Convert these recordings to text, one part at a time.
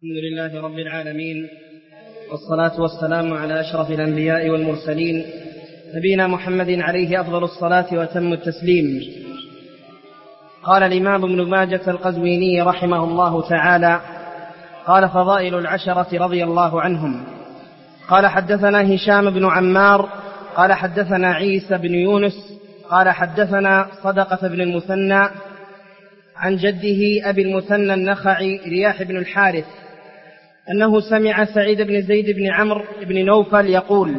الحمد لله رب العالمين، والصلاة والسلام على أشرف الأنبياء والمرسلين، نبينا محمد عليه أفضل الصلاة وأتم التسليم. قال الإمام ابن ماجة القزويني رحمه الله تعالى: قال فضائل العشرة رضي الله عنهم. قال حدثنا هشام بن عمار قال حدثنا عيسى بن يونس قال حدثنا صدقة بن المثنى عن جده أبي المثنى النخعي رياح بن الحارث أنه سمع سعيد بن زيد بن عمرو بن نوفل يقول: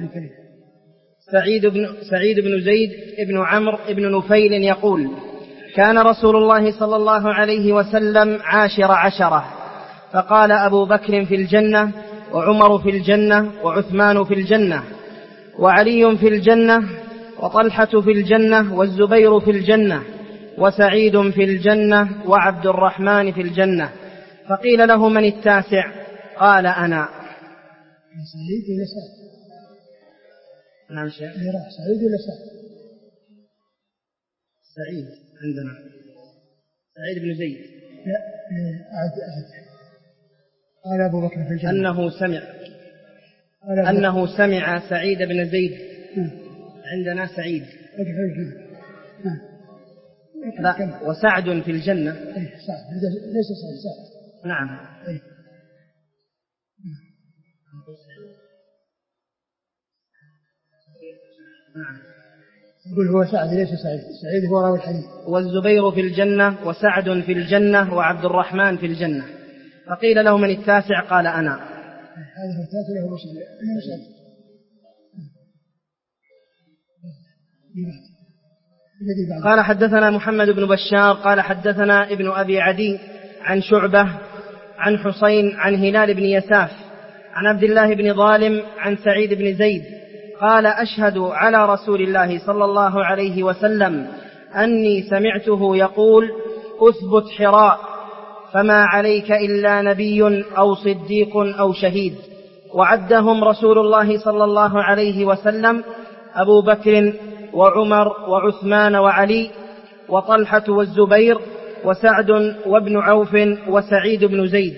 سعيد بن زيد بن عمرو بن نفيل يقول: كان رسول الله صلى الله عليه وسلم عاشر عشرة، فقال أبو بكر في الجنة، وعمر في الجنة، وعثمان في الجنة، وعلي في الجنة، وطلحة في الجنة، والزبير في الجنة، وسعيد في الجنة، وعبد الرحمن في الجنة. فقيل له: من التاسع؟ قال: أنا. سعيد ولا سعد؟ نعم شيخ. سعيد ولا سعد؟ سعيد عندنا سعيد بن زيد. لا أعد. قال أبو بكر في الجنة أنه سمع سعيد بن زيد. عندنا سعيد. لا، وسعد في الجنة. سعد ليس سعد. نعم. نعم. يقول هو سعد ليس سعيد. سعيد هو راوي الحديث. والزبير في الجنة، وسعد في الجنة، وعبد الرحمن في الجنة. فقيل له: من التاسع؟ قال: أنا. هذا هو التاسع له مسعد. قال حدثنا محمد بن بشار قال حدثنا ابن أبي عدي عن شعبة عن حسين عن هلال بن يساف عن عبد الله بن ظالم عن سعيد بن زيد قال: أشهد على رسول الله صلى الله عليه وسلم أني سمعته يقول: أثبت حراء، فما عليك إلا نبي أو صديق أو شهيد. وعدهم رسول الله صلى الله عليه وسلم: أبو بكر وعمر وعثمان وعلي وطلحة والزبير وسعد وابن عوف وسعيد بن زيد.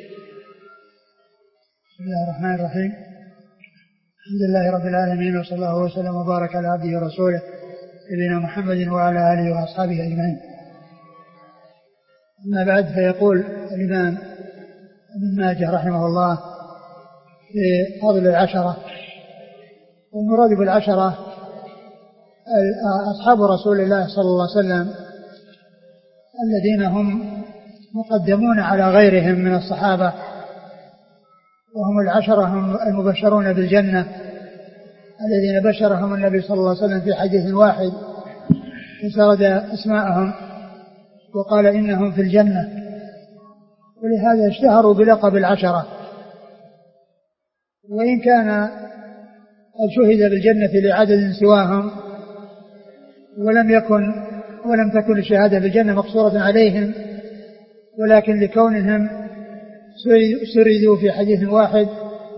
بسم الله الرحمن الرحيم. الحمد لله رب العالمين، وصلى الله وسلم وبارك على عبده ورسوله نبينا محمد وعلى آله وأصحابه أجمعين. أما بعد، فيقول الإمام ابن ماجه رحمه الله في فضل العشرة. والمراد بالعشرة أصحاب رسول الله صلى الله عليه وسلم الذين هم مقدمون على غيرهم من الصحابة، وهم العشرة هم المبشرون بالجنة الذين بشرهم النبي صلى الله عليه وسلم في حديث واحد، وسرد أسماءهم وقال إنهم في الجنة، ولهذا اشتهروا بلقب العشرة. وإن كان قد شهد بالجنة لعدد سواهم، ولم تكن الشهادة بالجنة مقصورة عليهم، ولكن لكونهم سردوا في حديث واحد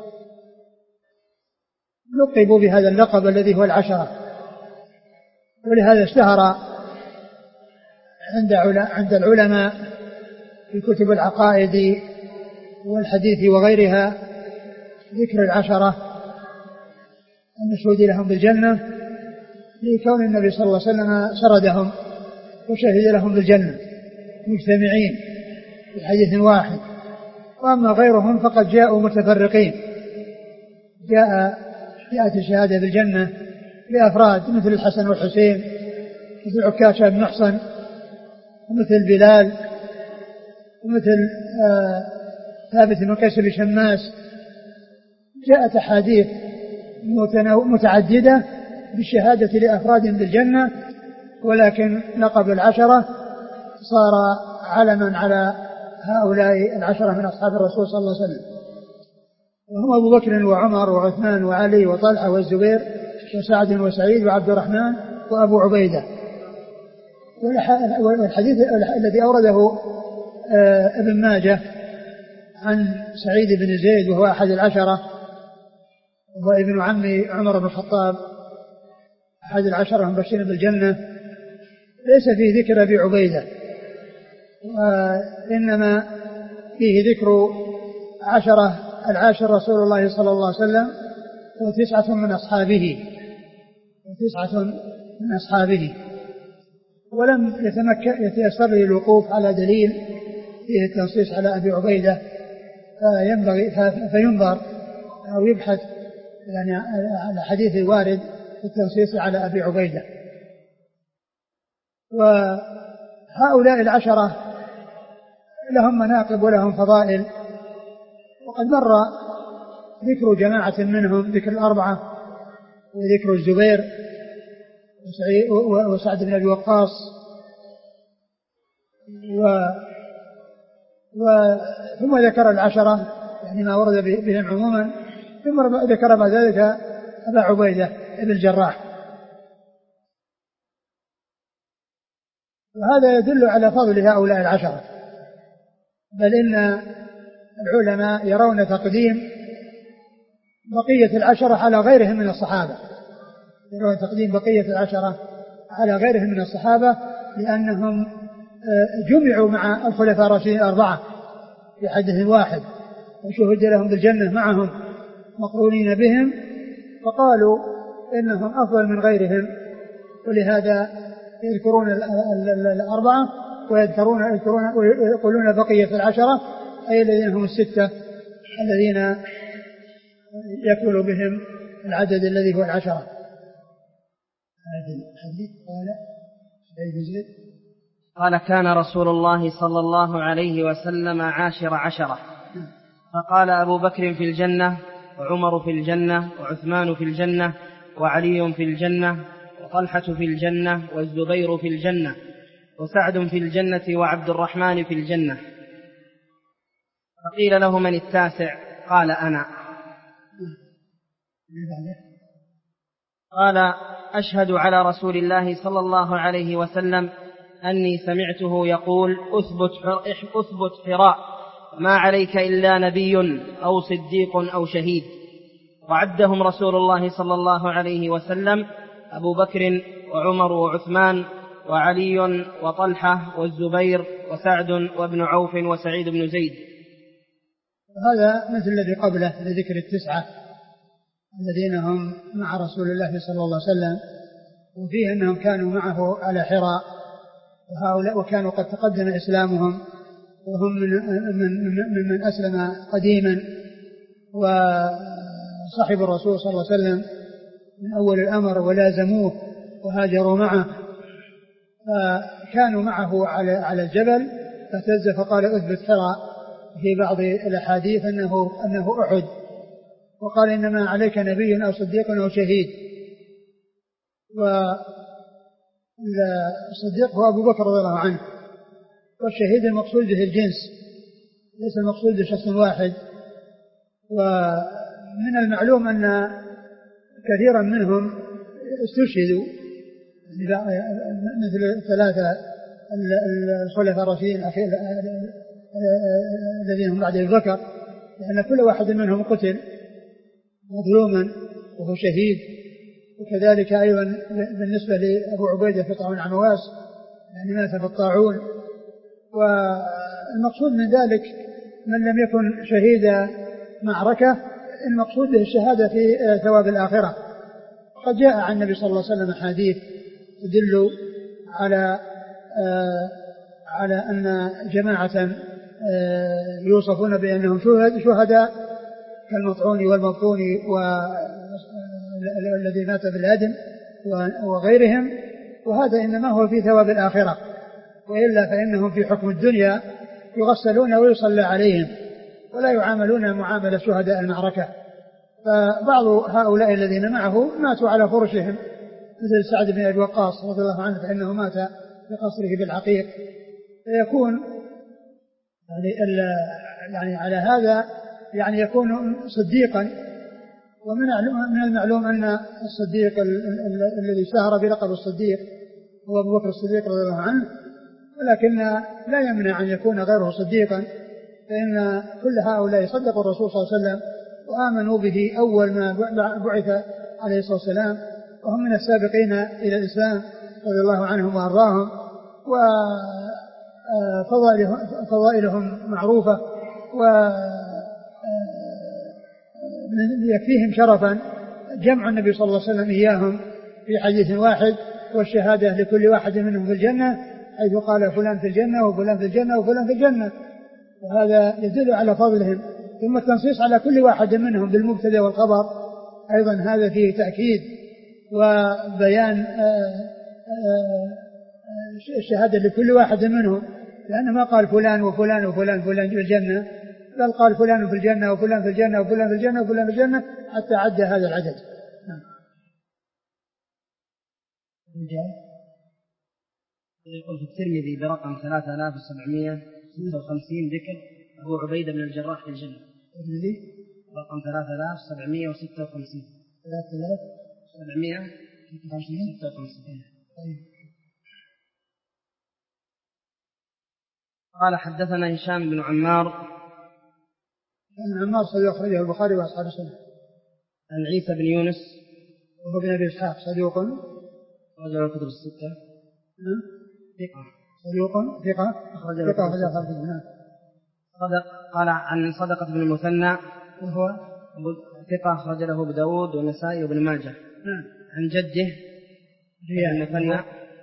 لقبوا بهذا اللقب الذي هو العشرة. ولهذا اشتهر عند العلماء في كتب العقائد والحديث وغيرها ذكر العشرة المشهود لهم بالجنة، لكون النبي صلى الله عليه وسلم سردهم وشهد لهم بالجنة مجتمعين في حديث واحد. وأما غيرهم فقد جاءوا متفرقين، جاءت الشهادة بالجنة لأفراد مثل الحسن والحسين، مثل عكاشة بن محصن، ومثل بلال، ومثل ثابت بن قيس بن شماس. جاءت أحاديث متعددة بالشهادة لأفراد بالجنة، ولكن لقب العشرة صار علما على هؤلاء العشرة من أصحاب الرسول صلى الله عليه وسلم، وهم أبو بكر وعمر وعثمان وعلي وطلحة والزبير وسعد وسعيد وعبد الرحمن وأبو عبيدة. والحديث الذي أورده ابن ماجه عن سعيد بن زيد وهو أحد العشرة، وهو ابن عم عمر بن الخطاب أحد العشرة المبشرين بالجنة، ليس فيه ذكر أبي عبيدة، وإنما فيه ذكر العاشر رسول الله صلى الله عليه وسلم وتسعة من أصحابه ولم يتيسر لي الوقوف على دليل فيه التنصيص على أبي عبيدة فينظر أو يبحث يعني على حديث وارد في التنصيص على أبي عبيدة. وهؤلاء العشرة لهم مناقب ولهم فضائل، وقد مر ذكر جماعة منهم، ذكر الأربعة وذكر الزبير وسعد بن أبي وقاص ثم ذكر العشرة يعني ما ورد بهم عموما، ثم ذكر بعد ذلك أبا عبيدة بن الجراح. وهذا يدل على فضل هؤلاء العشرة، بل إن العلماء يرون تقديم بقية العشرة على غيرهم من الصحابة، يرون تقديم بقية العشرة على غيرهم من الصحابة لأنهم جمعوا مع الخلفاء الراشدين الأربعة في حديث واحد وشهد لهم بالجنة معهم مقرونين بهم، فقالوا إنهم أفضل من غيرهم، ولهذا يذكرون الأربعة ويقولون بقية العشرة أي الذين هم الستة الذين يكمل بهم العدد الذي هو العشرة. قال كان رسول الله صلى الله عليه وسلم عاشر عشرة، فقال أبو بكر في الجنة، وعمر في الجنة، وعثمان في الجنة، وعلي في الجنة، وطلحة في الجنة، والزبير في الجنة، وسعد في الجنة، وعبد الرحمن في الجنة. فقيل له من التاسع؟ قال أنا. قال أشهد على رسول الله صلى الله عليه وسلم أني سمعته يقول أثبت حراء ما عليك إلا نبي أو صديق أو شهيد. وعدهم رسول الله صلى الله عليه وسلم أبو بكر وعمر وعثمان وعلي وطلحة والزبير وسعد وابن عوف وسعيد بن زيد. هذا مثل الذي قبله لذكر التسعة الذين هم مع رسول الله صلى الله عليه وسلم، وفيه أنهم كانوا معه على حراء، وهؤلاء وكانوا قد تقدم إسلامهم، وهم من أسلم قديما وصحب الرسول صلى الله عليه وسلم من أول الأمر ولازموه وهاجروا معه، فكانوا معه على الجبل فاهتز فقال أثبت حراء. في بعض الأحاديث أنه أحد، وقال إنما عليك نبي أو صديق أو شهيد. والصديق هو أبو بكر رضي الله عنه، والشهيد المقصود به الجنس ليس المقصود بشخص واحد. ومن المعلوم أن كثيرا منهم استشهدوا مثل ثلاثة الخلفاء الراشدين الذين هم بعد أبي بكر، لأن كل واحد منهم قتل مظلوما وهو شهيد. وكذلك أيضا بالنسبة لأبو عبيدة في طاعون عمواس يعني مات في الطاعون. والمقصود من ذلك من لم يكن شهيد معركة المقصود به الشهادة في ثواب الآخرة. قد جاء عن النبي صلى الله عليه وسلم حديث تدل على أن جماعة يوصفون بأنهم شهداء كالمطعون والمبطون والذي مات بالهدم وغيرهم، وهذا إنما هو في ثواب الآخرة، وإلا فإنهم في حكم الدنيا يغسلون ويصلى عليهم ولا يعاملون معاملة شهداء المعركة. فبعض هؤلاء الذين معه ماتوا على فرشهم مثل سعد بن أبي وقاص رضي الله عنه فإنه مات في قصره بالعقيق، فيكون يعني على هذا يعني يكون صديقا. ومن المعلوم أن الصديق الذي اشتهر بلقب الصديق هو أبو بكر الصديق رضي الله عنه، ولكن لا يمنع أن يكون غيره صديقا، فإن كل هؤلاء صدقوا الرسول صلى الله عليه وسلم وآمنوا به أول ما بعث عليه الصلاة والسلام، وهم من السابقين إلى الإسلام رضي الله عنهم وأرضاهم، وفضائلهم معروفة يكفيهم شرفا جمع النبي صلى الله عليه وسلم إياهم في حديث واحد، والشهادة لكل واحد منهم في الجنة، حيث قال فلان في الجنة وفلان في الجنة وفلان في الجنة، وهذا يدل على فضلهم. ثم التنصيص على كل واحد منهم بالمبتدأ والخبر أيضا هذا فيه تأكيد وبيان الشهادة لكل واحد منهم، لأنه ما قال فلان وفلان وفلان فلان في الجنة، بل قال فلان في الجنة وفلان في الجنة وفلان في الجنة وفلان في الجنة حتى عد هذا العدد. يقول في الترمذي برقم 3756 ذكر أبو عبيدة بن الجراح في الجنة. رقم 3756. 3756. قال حدثنا هشام بن عمار. عمار صدوق أخرجه البخاري وأصحاب السنة. عن عيسى بن يونس وهو بن أبي إسحاق صدوق رجل الكتب الستة. ثقة أخرج أصحاب السنة. قال عن صدقة بن المثنى وهو ثقة أخرج له أبو داود والنسائي وابن ماجه. عن جده المثنى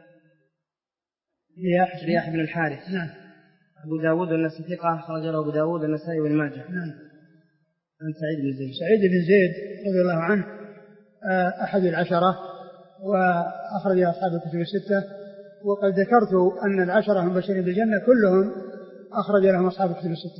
رياح بن الحارث. أبو داود والنسائي ثقة أخرج له أبو داود والنسائي وابن ماجه. عن سعيد بن زيد رضي الله عنه أحد العشرة وأخرج أصحاب الكتب الستة، وقد ذكرت أن العشرة المبشرين بالجنة كلهم أخرج لهم أصحاب الكتب الستة.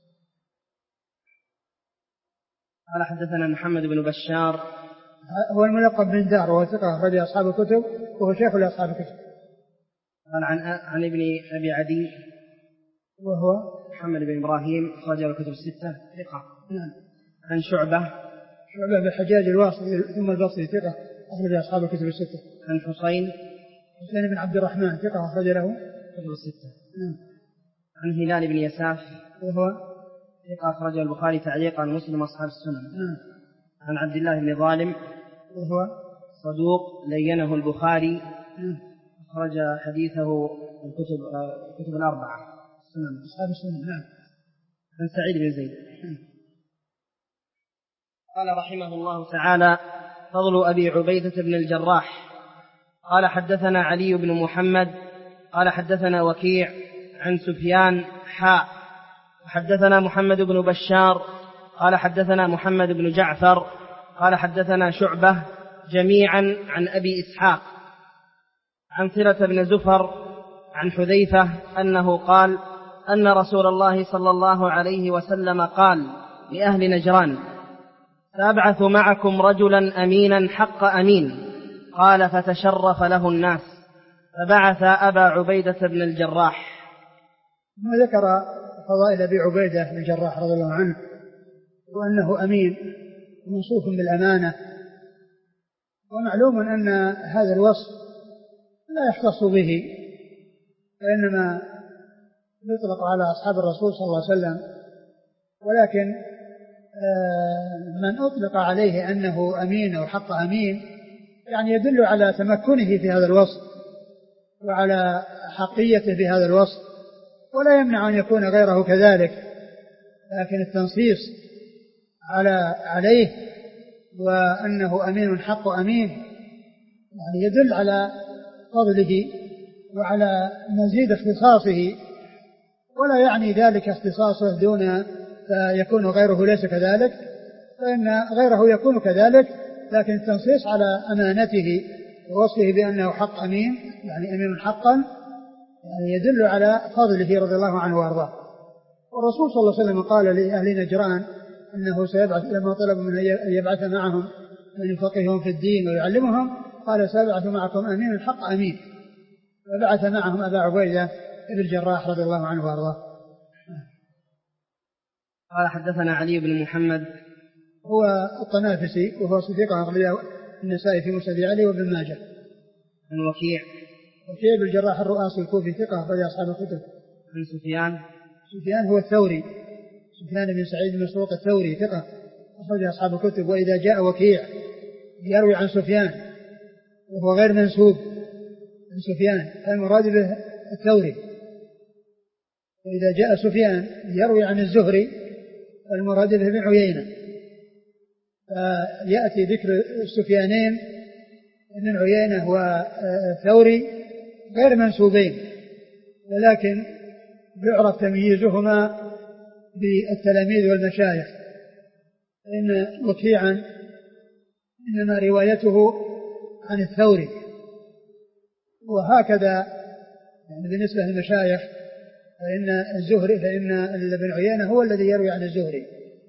قال حدثنا محمد بن بشار هو الملقب بن دار وهو ثقة أخرج أصحاب الكتب وهو شيخ لأصحاب الكتب. قال عن ابن أبي عدي وهو محمد بن إبراهيم أخرج الكتب الستة ثقة. عن شعبة بالحجاج الواصلي ثم البصري ثقة أخرج أصحاب الكتب الستة. عن حسين بن عبد الرحمن ثقة أخرج له كتب الستة. عن هلال بن يساف وهو ثقة أخرجه البخاري تعليقا ومسلم وأصحاب السنن. عن عبد الله بن ظالم وهو صدوق لينه البخاري أخرج حديثه الكتب الأربعة السنن أصحاب السنن. عن سعيد بن زيد قال رحمه الله تعالى: فضل أبي عبيدة بن الجراح. قال حدثنا علي بن محمد قال حدثنا وكيع عن سفيان حدثنا محمد بن بشار قال حدثنا محمد بن جعفر قال حدثنا شعبة جميعا عن أبي إسحاق عن صلة بن زفر عن حذيفة أنه قال أن رسول الله صلى الله عليه وسلم قال لأهل نجران: سأبعث معكم رجلا أمينا حق أمين. قال: فتشرف له الناس فبعث أبا عبيدة بن الجراح. ما ذكر فضائل أبي عبيدة بن الجراح رضي الله عنه وأنه أمين موصوف بالأمانة، ومعلوم أن هذا الوصف لا يختص به، وإنما يطلق على أصحاب الرسول صلى الله عليه وسلم، ولكن من أطلق عليه أنه أمين أو حق أمين يعني يدل على تمكنه في هذا الوصف وعلى حقيته في هذا الوصف، ولا يمنع أن يكون غيره كذلك، لكن التنصيص عليه وأنه أمين حق أمين يعني يدل على فضله وعلى مزيد اختصاصه، ولا يعني ذلك اختصاصه دون فيكون غيره ليس كذلك، فإن غيره يكون كذلك، لكن التنصيص على أمانته ووصفه بأنه حق أمين يعني أمين حقا يعني يدل على فضله رضي الله عنه وأرضاه. والرسول صلى الله عليه وسلم قال لأهل نجران أنه سيبعث لما طلب من أن يبعث معهم من يفقههم في الدين ويعلمهم، قال: سيبعث معكم أمين حق أمين، وبعث معهم أبا عبيدة بن الجراح رضي الله عنه وأرضاه. قال حدثنا علي بن محمد هو الطنافسي وهو صديق أخرجه النسائي في مسند علي وابن ماجه. عن وكيع بن الجراح الرؤاسي الكوفي ثقة أخرج أصحاب الكتب. عن سفيان هو الثوري، سفيان بن سعيد بن مسروق الثوري ثقة أخرج أصحاب الكتب. وإذا جاء وكيع يروي عن سفيان وهو غير منسوب عن سفيان فالمراد به الثوري، وإذا جاء سفيان يروي عن الزهري فالمراد به ابن عيينة، فيأتي ذكر السفيانين ابن عيينة والثوري غير منسوبين، ولكن يعرف تمييزهما بالتلاميذ والمشايخ، فإن وكيعا إنما روايته عن الثوري، وهكذا يعني بالنسبة للمشايخ فإن ابن عيينة هو الذي يروي عن الزهري.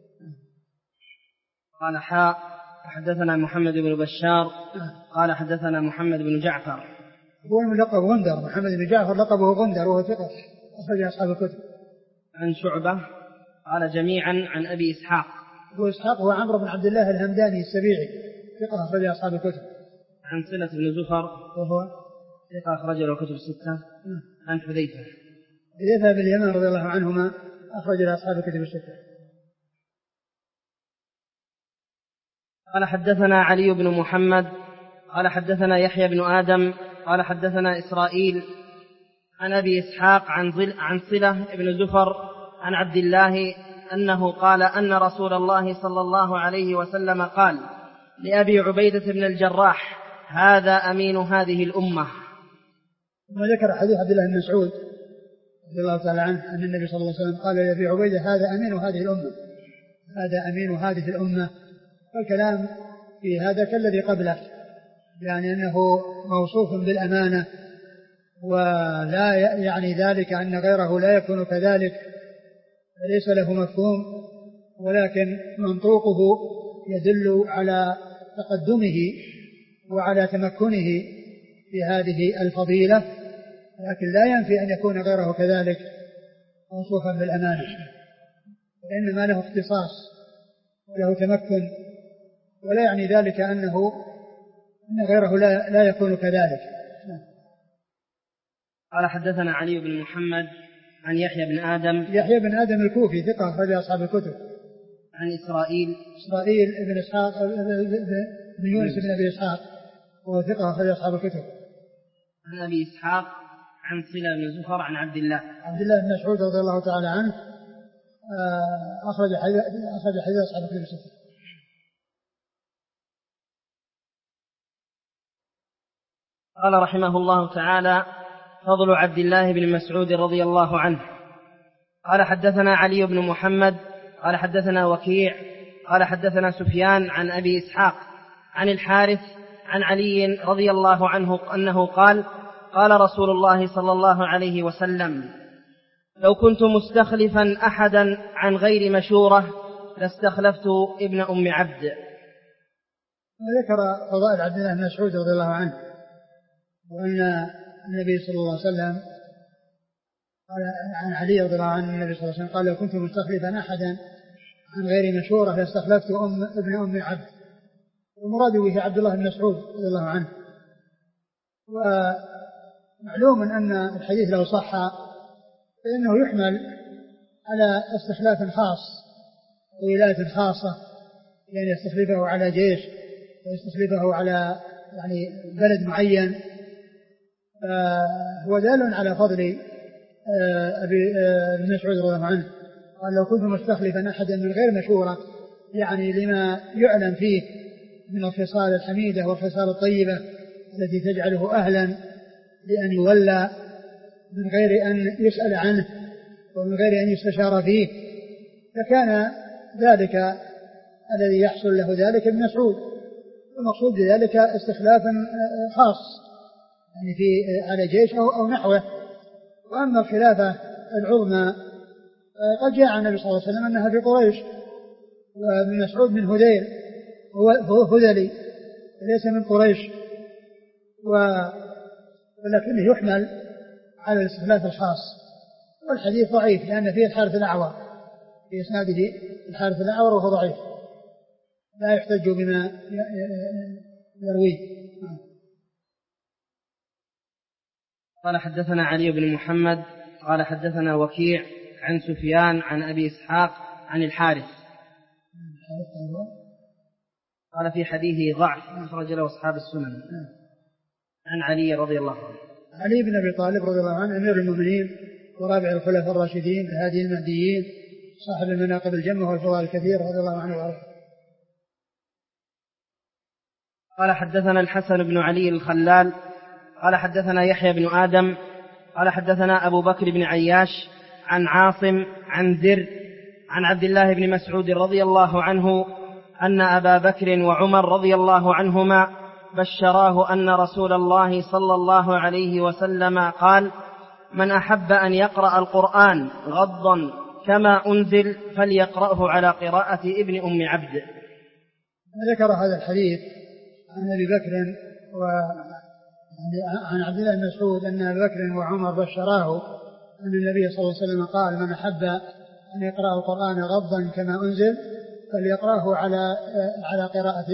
قال حدثنا محمد بن بشار قال حدثنا محمد بن جعفر هو الملقب غندر، محمد بن جعفر لقبه غندر وهو ثقة أخرج أصحاب الكتب. عن شعبة قال جميعا عن أبي إسحاق، هو إسحاق هو عمرو بن عبد الله الهمداني السبيعي ثقة أخرج أصحاب الكتب. عن صلة بن زفر وهو ثقة أخرج له الكتب الستة. عن حذيفة بن اليمان رضي الله عنهما أخرج له أصحاب الكتب الستة. قال حدثنا علي بن محمد قال حدثنا يحيى بن آدم قال حدثنا إسرائيل عن أبي إسحاق عن صلة بن زفر عن عبد الله أنه قال أن رسول الله صلى الله عليه وسلم قال لأبي عبيدة بن الجراح هذا أمين هذه الأمة. وذكر حديث عبد الله بن مسعود رضي الله تعالى عنه أن النبي صلى الله عليه وسلم قال لأبي عبيدة هذا أمين هذه الأمة، هذا أمين هذه الأمة. والكلام في هذا كالذي قبله، يعني أنه موصوف بالأمانة، ولا يعني ذلك أن غيره لا يكون كذلك، ليس له مفهوم، ولكن منطوقه يدل على تقدمه وعلى تمكنه في هذه الفضيلة، لكن لا ينفي أن يكون غيره كذلك موصوفا بالأمانة، وإنما له اختصاص وله تمكن، ولا يعني ذلك أن غيره لا يكون كذلك. قال حدثنا علي بن محمد عن يحيى بن آدم الكوفي ثقة أخرج أصحاب الكتب. عن إسرائيل بن إسحاق بن يونس بن أبي إسحاق وهو ثقة أخرج أصحاب الكتب. عن أبي إسحاق عن صلة بن زفر عن عبد الله بن مسعود رضي الله تعالى عنه أخرج حديث أصحاب الكتب الستة. قال رحمه الله تعالى فضل عبد الله بن مسعود رضي الله عنه. قال حدثنا علي بن محمد قال حدثنا وكيع قال حدثنا سفيان عن أبي إسحاق عن الحارث عن علي رضي الله عنه أنه قال قال رسول الله صلى الله عليه وسلم لو كنت مستخلفا أحدا عن غير مشورة لاستخلفت ابن أم عبد. ذكر فضائل عبد الله بن مسعود رضي الله عنه، وأن النبي صلى الله عليه وسلم قال عن علي رضي الله عنه النبي صلى الله عليه وسلم قال لو كنت مستخلفا أحدا عن غير مشورة لاستخلفت ابن أم عبد، والمراد به عبد الله بن مسعود رضي الله عنه. ومعلوم أن الحديث لو صح فإنه يحمل على استخلاف خاص وولاية خاصة، يعني يستخلفه على جيش ويستخلفه على يعني بلد معين، هو دال على فضل أبي مسعود رضي الله عنه. قال لو كنت مستخلفا أحدا من غير مشورة، يعني لما يعلم فيه من الخصال الحميدة والخصال الطيبة التي تجعله أهلا لأن يولى من غير أن يسأل عنه ومن غير أن يستشار فيه، فكان ذلك الذي يحصل له ذلك ابن مسعود. المقصود بذلك استخلافا خاص يعني في على جيش أو نحوه. وأما الخلافة العظمى قد جاء عن النبي صلى الله عليه وسلم أنها في قريش، وابن مسعود من هذيل هو هذلي ليس من قريش، ولكنه يحمل على الاستخلاف الخاص. والحديث ضعيف لأن فيه الحارث الأعور، في إسناده الحارث الأعور وهو ضعيف لا يحتج بما يرويه. قال حدثنا علي بن محمد قال حدثنا وكيع عن سفيان عن أبي إسحاق عن الحارث قال في حديثه ضعف أخرج له أصحاب السنن. عن علي رضي الله عنه. علي بن أبي طالب رضي الله عنه أمير المؤمنين ورابع الخلفاء الراشدين الهادي المهديين صاحب المناقب الجمة والفضائل الكثير رضي الله عنه وارضاه. قال حدثنا الحسن بن علي الخلال قال حدثنا يحيى بن آدم قال حدثنا أبو بكر بن عياش عن عاصم عن زر عن عبد الله بن مسعود رضي الله عنه أن أبا بكر وعمر رضي الله عنهما بشراه أن رسول الله صلى الله عليه وسلم قال: من أحب أن يقرأ القرآن غضا كما أنزل فليقرأه على قراءة ابن أم عبد. ذكر هذا الحديث عن أبي بكر عن عبد الله بن مسعود أن أبي بكر وعمر بشراه أن النبي صلى الله عليه وسلم قال: من أحب أن يقرأ القرآن غضا كما أنزل فليقرأه على قراءة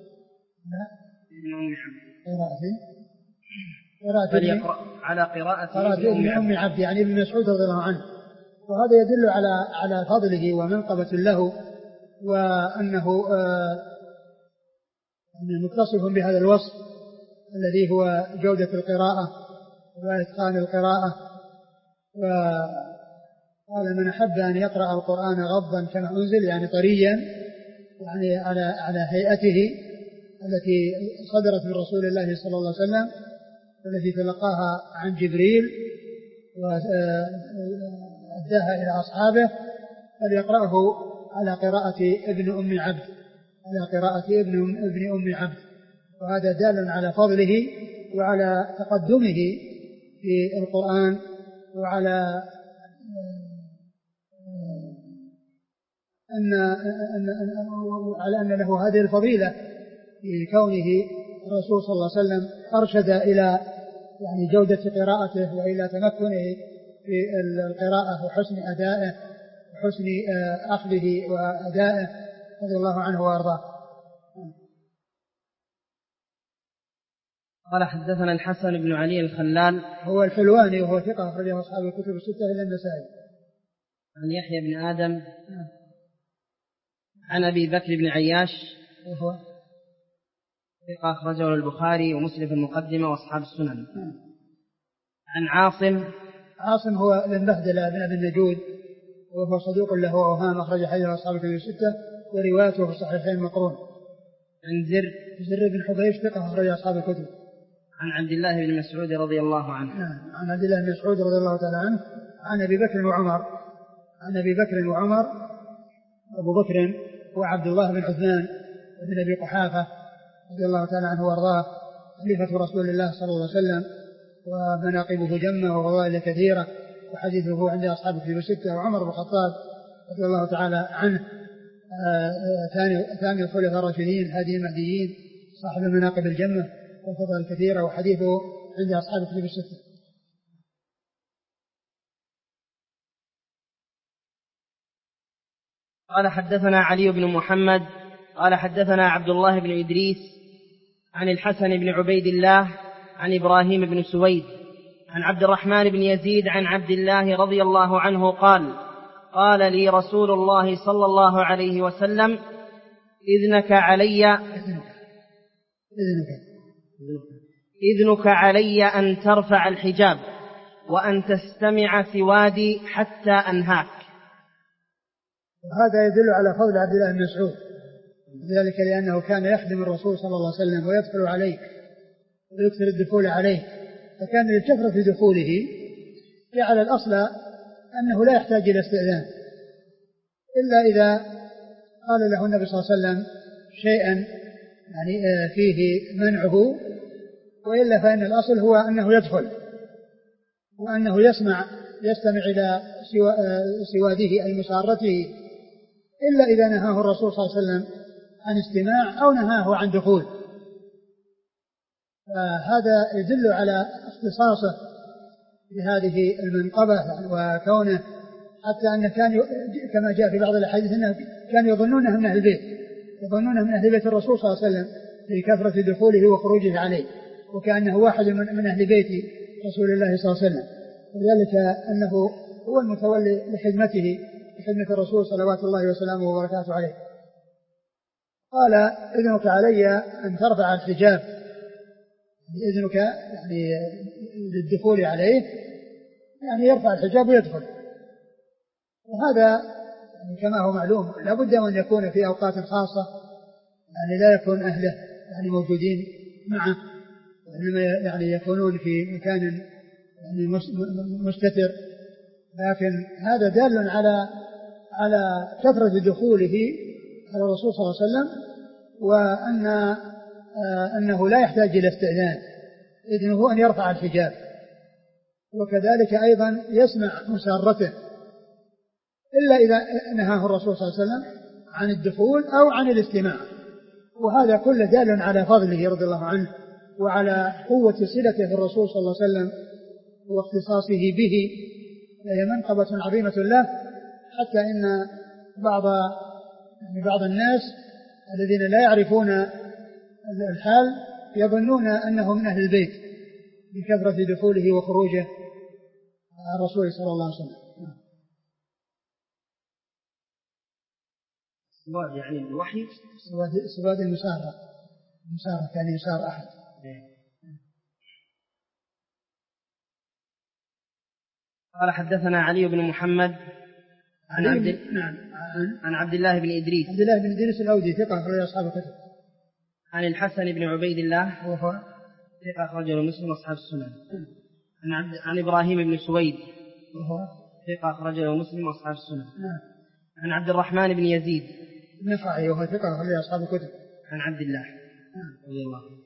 على قراءة ابن أم عبد، يعني ابن مسعود رضي الله عنه. وهذا يدل على فضله ومنقبة له، وأنه متصف بهذا الوصف الذي هو جودة القراءة وإتقان القراءة. وقال: من أحب أن يقرأ القرآن غضا كما أنزل، يعني طريا، يعني على هيئته التي صدرت من رسول الله صلى الله عليه وسلم والتي تلقاها عن جبريل وأداها إلى أصحابه، فليقرأه على قراءة ابن أم عبد، على قراءة ابن أم عبد. وهذا دال على فضله وعلى تقدمه في القرآن وعلى أن له هذه الفضيلة في كونه الرسول صلى الله عليه وسلم أرشد إلى يعني جودة قراءته وإلى تمكنه في القراءة وحسن أدائه وحسن أخذه وأدائه رضي الله عنه وأرضاه. قال حدثنا الحسن بن علي الخلال هو الحلواني وهو ثقة أخرجه أصحاب الكتب الستة إلا النسائي. عن يحيى بن آدم عن أبي بكر بن عياش وهو ثقة أخرجه البخاري ومسلم في المقدمة وأصحاب السنن. عن عاصم هو ابن بهدلة بن أبي النجود وهو صدوق له أوهام، أخرج حديثه أصحاب الكتب الستة وروايته في الصحيحين مقرون. عن زر بن حبيش ثقة أخرج أصحاب الكتب. عن عبد الله بن مسعود رضي الله عنه. عن عبد الله بن مسعود رضي الله تعالى عنه. عن أبي بكر وعمر. عن أبي بكر وعمر، أبو بكر وعبد الله بن عثمان بن أبي قحافة رضي الله تعالى عنه وارضاه، خليفة رسول الله صلى الله عليه وسلم، ومناقبه جمة وفضائل كثيرة، وحديثه عند أصحاب الكتب الستة. وعمر بن الخطاب رضي الله تعالى عنه ثاني الخلفاء الراشدين الهادي المهديين، صاحب المناقب الجمة والفضائل الكثيرة، وحديثه عند أصحاب الكتب الستة. قال حدثنا علي بن محمد قال حدثنا عبد الله بن إدريس عن الحسن بن عبيد الله عن إبراهيم بن سويد عن عبد الرحمن بن يزيد عن عبد الله رضي الله عنه قال: قال لي رسول الله صلى الله عليه وسلم: إذنك علي أن ترفع الحجاب وأن تستمع سوادي حتى أنهاك. وهذا يدل على فضل عبد الله بن مسعود، ذلك لأنه كان يخدم الرسول صلى الله عليه وسلم ويدخل عليه ويكثر الدخول عليه، فكان لكثرة دخوله جعل الأصل أنه لا يحتاج إلى استئذان إلا إذا قال له النبي صلى الله عليه وسلم شيئا يعني فيه منعه، وإلا فإن الأصل هو أنه يدخل وأنه يستمع إلى سواده أي مسارته، إلا إذا نهاه الرسول صلى الله عليه وسلم عن استماع أو نهاه عن دخول. فهذا يدل على اختصاصه بهذه المنقبة، وكونه حتى أنه كان كما جاء في بعض الأحاديث أنه كانوا يظنونه من أهل البيت، يظنونه من أهل بيت الرسول صلى الله عليه وسلم لكثرة دخوله وخروجه عليه، وكأنه واحد من أهل بيت رسول الله صلى الله عليه وسلم، وذلك أنه هو المتولي لخدمته لخدمة الرسول صلوات الله وسلامه وبركاته عليه. قال: إذنك علي أن ترفع الحجاب، إذنك يعني للدخول عليه، يعني يرفع الحجاب ويدخل. وهذا يعني كما هو معلوم لا بد أن يكون في أوقات خاصة، يعني لا يكون أهله يعني موجودين معه، وإنما يعني يكونون في مكان يعني مستتر، لكن هذا دال على كثرة دخوله على الرسول صلى الله عليه وسلم، أنه لا يحتاج إلى استئذان، إذن هو أن يرفع الحجاب، وكذلك أيضا يسمع مسارته، إلا إذا نهاه الرسول صلى الله عليه وسلم عن الدخول أو عن الاستماع، وهذا كله دال على فضله رضي الله عنه وعلى قوة صلته بالرسول صلى الله عليه وسلم واختصاصه به، هي منقبة عظيمة له، حتى إن بعض الناس الذين لا يعرفون الحال يظنون أنه من أهل البيت بكثرة دخوله وخروجه على الرسول صلى الله عليه وسلم. سواد يعني الوحي، سواد المسارة كان يسار أحد. قال حدثنا علي بن محمد عن عبد الله بن إدريس. عبد الله بن إدريس الأودي ثقة أخرج أصحاب الكتب. عن الحسن بن عبيد الله وهو ثقة أخرجه مسلم وأصحاب السنن. عن إبراهيم بن سويد وهو ثقة أخرجه مسلم وأصحاب السنن. عن عبد الرحمن بن يزيد النخعي وهو ثقة أخرج أصحاب الكتب. عن عبد الله رضي الله عنه.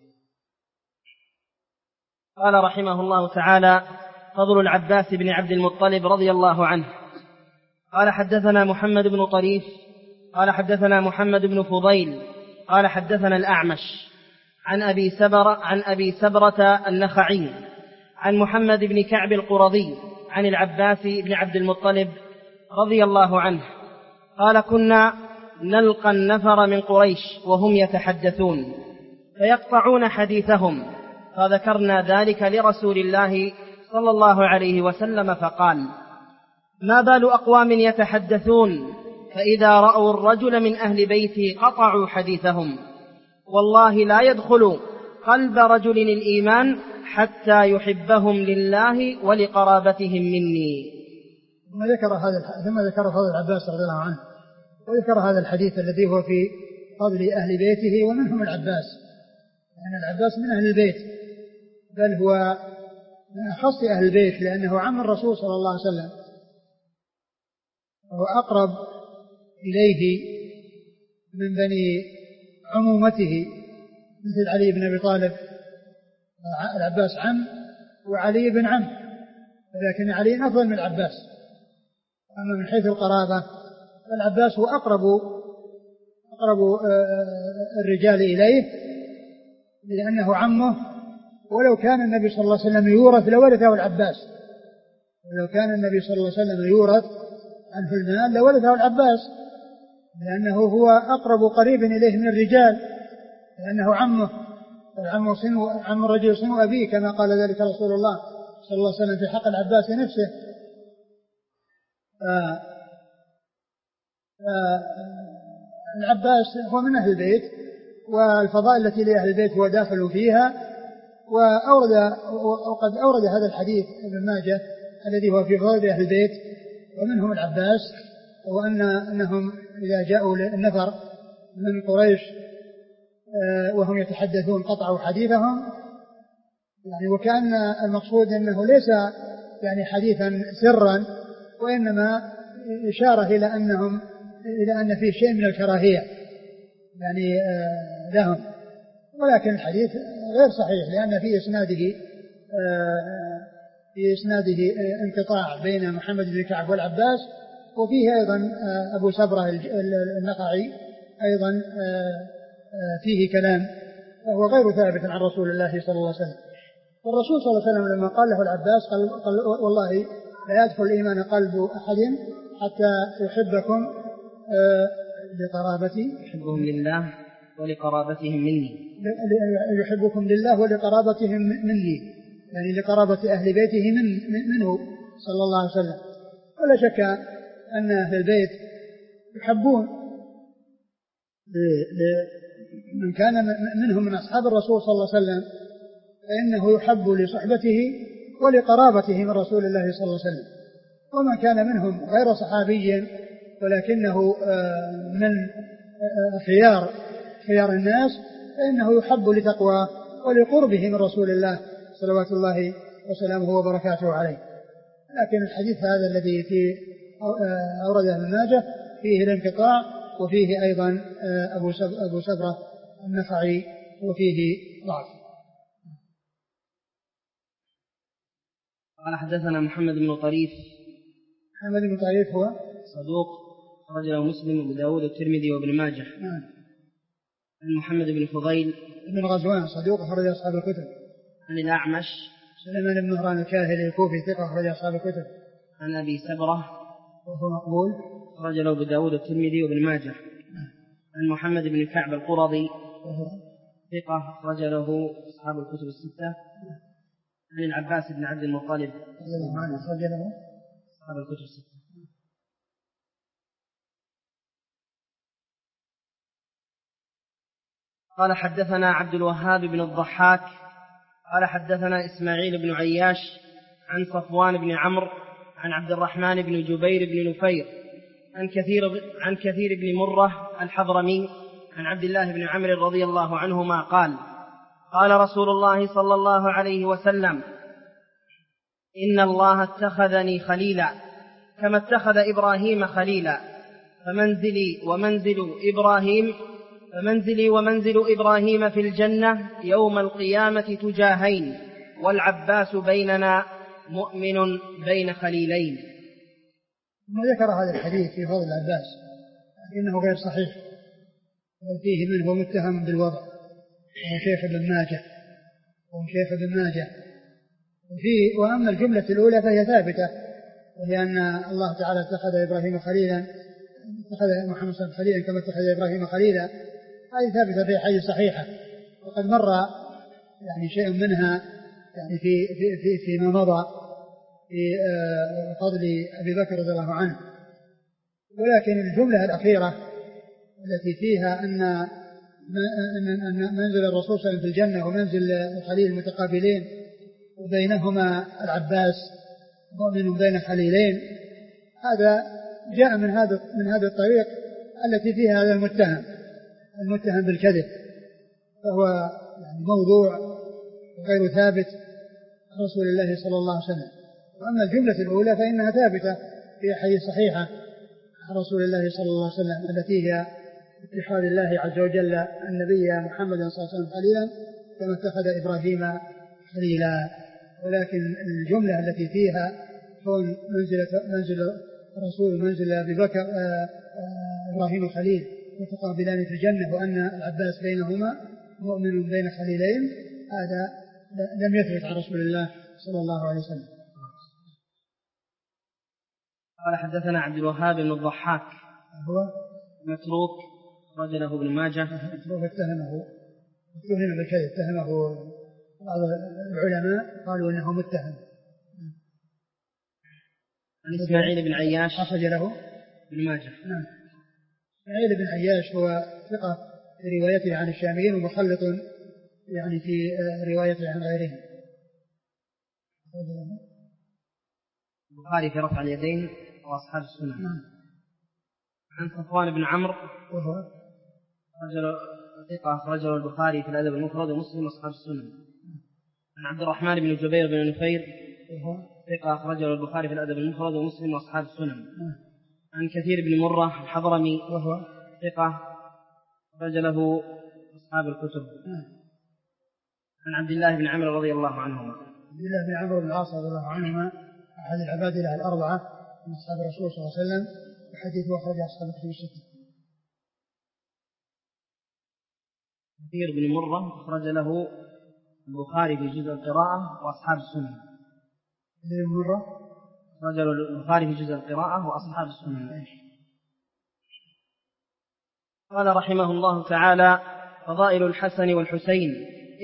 قال رحمه الله تعالى: فضل العباس بن عبد المطلب رضي الله عنه. قال حدثنا محمد بن طريف قال حدثنا محمد بن فضيل قال حدثنا الأعمش عن أبي سبرة النخعي عن محمد بن كعب القرظي عن العباس بن عبد المطلب رضي الله عنه قال: كنا نلقى النفر من قريش وهم يتحدثون فيقطعون حديثهم، فذكرنا ذلك لرسول الله صلى الله عليه وسلم فقال: ما بال أقوام يتحدثون فإذا رأوا الرجل من أهل بيته قطعوا حديثهم، والله لا يدخل قلب رجل الإيمان حتى يحبهم لله ولقرابتهم مني. ثم ذكر فضل العباس رضي الله عنه، وذكر هذا الحديث الذي هو في فضل أهل بيته ومنهم العباس، يعني العباس من أهل البيت، بل هو من أخص أهل البيت، لأنه عم الرسول صلى الله عليه وسلم، وهو أقرب إليه من بني عمومته، مثل علي بن أبي طالب. العباس عم وعلي بن عم، ولكن علي أفضل من العباس. أما من حيث القرابة فالعباس هو أقرب الرجال إليه، لأنه عمه، ولو كان النبي صلى الله عليه وسلم يورث لورثه العباس، ولو كان النبي صلى الله عليه وسلم يورث عنه المال لورثه العباس، لأنه هو أقرب قريب إليه من الرجال، لأنه عمه، عم الرجل صنو أبيه، كما قال ذلك رسول الله صلى الله عليه وسلم في حق العباس نفسه. العباس هو من أهل البيت، والفضائل التي لأهل البيت هو داخل فيها. وقد أورد هذا الحديث ابن ماجه الذي هو في فضائل أهل البيت ومنهم العباس، وأنهم إذا جاءوا النفر من قريش وهم يتحدثون قطعوا حديثهم، يعني وكأن المقصود أنه ليس يعني حديثا سرا، وإنما إشارة إلى أن فيه شيء من الكراهية يعني لهم، ولكن الحديث غير صحيح، لأن في إسناده انقطاع بين محمد بن كعب والعباس، وفيه أيضا أبو سبرة النخعي أيضا فيه كلام، وهو غير ثابت عن رسول الله صلى الله عليه وسلم. والرسول صلى الله عليه وسلم لما قال له العباس قال: والله لا يدخل الإيمان قلب أحد حتى يحبكم لقرابتي، يحبهم لله ولقرابتهم مني، يحبكم لله ولقرابتهم مني، يعني لقرابة أهل بيته منه صلى الله عليه وسلم. ولا شك أن أهل البيت يحبون من كان منهم من أصحاب الرسول صلى الله عليه وسلم، فإنه يحب لصحبته ولقرابته من رسول الله صلى الله عليه وسلم. ومن كان منهم غير صحابي ولكنه من خيار الناس، فإنه يحب لتقواه ولقربه من رسول الله صلوات الله وسلامه وبركاته عليه. لكن الحديث هذا الذي في أورده ابن ماجه فيه الانقطاع وفيه أيضا أبو سبرة النخعي وفيه ضعف. قال حدثنا محمد بن طريف. محمد بن طريف هو صدوق رجل مسلم وابو داود والترمذي وابن ماجه. عن محمد بن فضيل بن غزوان صدوق أخرج أصحاب الكتب. عن الأعمش سليمان بن مهران الكاهلي الكوفي ثقة أخرج أصحاب الكتب. عن أبي سبرة وهو مقبول أخرج له أبو داود والترمذي وابن ماجه. عن محمد بن كعب القرظي وهو ثقة أخرج له أصحاب الكتب الستة. عن العباس بن عبد المطلب أخرج له أصحاب الكتب الستة. قال حدثنا عبد الوهاب بن الضحاك قال حدثنا إسماعيل بن عياش عن صفوان بن عمرو عن عبد الرحمن بن جبير بن نفير عن كثير بن مرة الحضرمي عن عبد الله بن عمرو رضي الله عنهما قال قال رسول الله صلى الله عليه وسلم إن الله اتخذني خليلا كما اتخذ إبراهيم خليلا فمنزلي ومنزل إبراهيم في الجنة يوم القيامة تجاهين والعباس بيننا مؤمن بين خليلين. ثم ذكر هذا الحديث في فضل العباس لكنه غير صحيح وفيه منه متهم بالوضع وهو شيخ ابن ماجه وأما الجملة الأولى فهي ثابتة وهي أن الله تعالى اتخذ إبراهيم خليلا اتخذ محمد صلى الله عليه وسلم كما اتخذ إبراهيم خليلا هذه ثابتة في حديث صحيحة وقد مر يعني شيء منها يعني فيما مضى في فضل أبي بكر رضي الله عنه. ولكن الجملة الأخيرة التي فيها أن منزل الرسول صلى الله عليه وسلم في الجنة ومنزل الخليل المتقابلين وبينهما العباس مؤمن بين خليلين هذا جاء من هذا الطريق التي فيها هذا المتهم بالكذب فهو يعني موضوع غير ثابت عن رسول الله صلى الله عليه وسلم. وأما الجملة الأولى فإنها ثابتة في حديث صحيحة عن رسول الله صلى الله عليه وسلم التي هي اتخاذ الله عز وجل النبي محمد صلى الله عليه وسلم خليلا كما اتخذ إبراهيم خليلا. ولكن الجملة التي فيها كون منزل الرسول منزل أبي بكر إبراهيم خليل متقابلان في الجنة وأن العباس بينهما مؤمن بين خليلين هذا لم يثبت عن رسول الله صلى الله عليه وسلم. قال حدثنا عبد الوهاب بن الضحاك هو متروك رجله ابن ماجه. متروك اتهم بالكذب اتهمه بعض العلماء قالوا انه متهم. عن اسماعيل بن عياش أخرج له ابن ماجه. نعم. اسماعيل بن عياش هو ثقة في روايته عن الشاميين ومخلط يعني في روايته عن غيرهم. البخاري في رفع اليدين وأصحاب السنة. عن صفوان بن عمرو وهو رجل ثقة أخرجه البخاري في الأدب المفرد ومسلم وأصحاب السنة. عن عبد الرحمن بن جبير بن نفير وهو ثقة أخرجه البخاري في الأدب المفرد ومسلم وأصحاب السنن. عن كثير بن مرة الحضرمي وهو ثقة أخرج له أصحاب الكتب. عن عبد الله بن عمرو رضي الله عنهما. عبد الله بن عمرو بن العاص رضي الله عنهما أحد العبادلة الأربعة من أصحاب الرسول صلى الله عليه وسلم وحديثه أخرج أصحاب الكتب الستة. كثير بن مرة أخرج له البخاري في جزء القراءة وأصحاب السنن. كثير بن مرة أخرج له البخاري في جزء القراءة وأصحاب السنن. قال رحمه الله تعالى: فضائل الحسن والحسين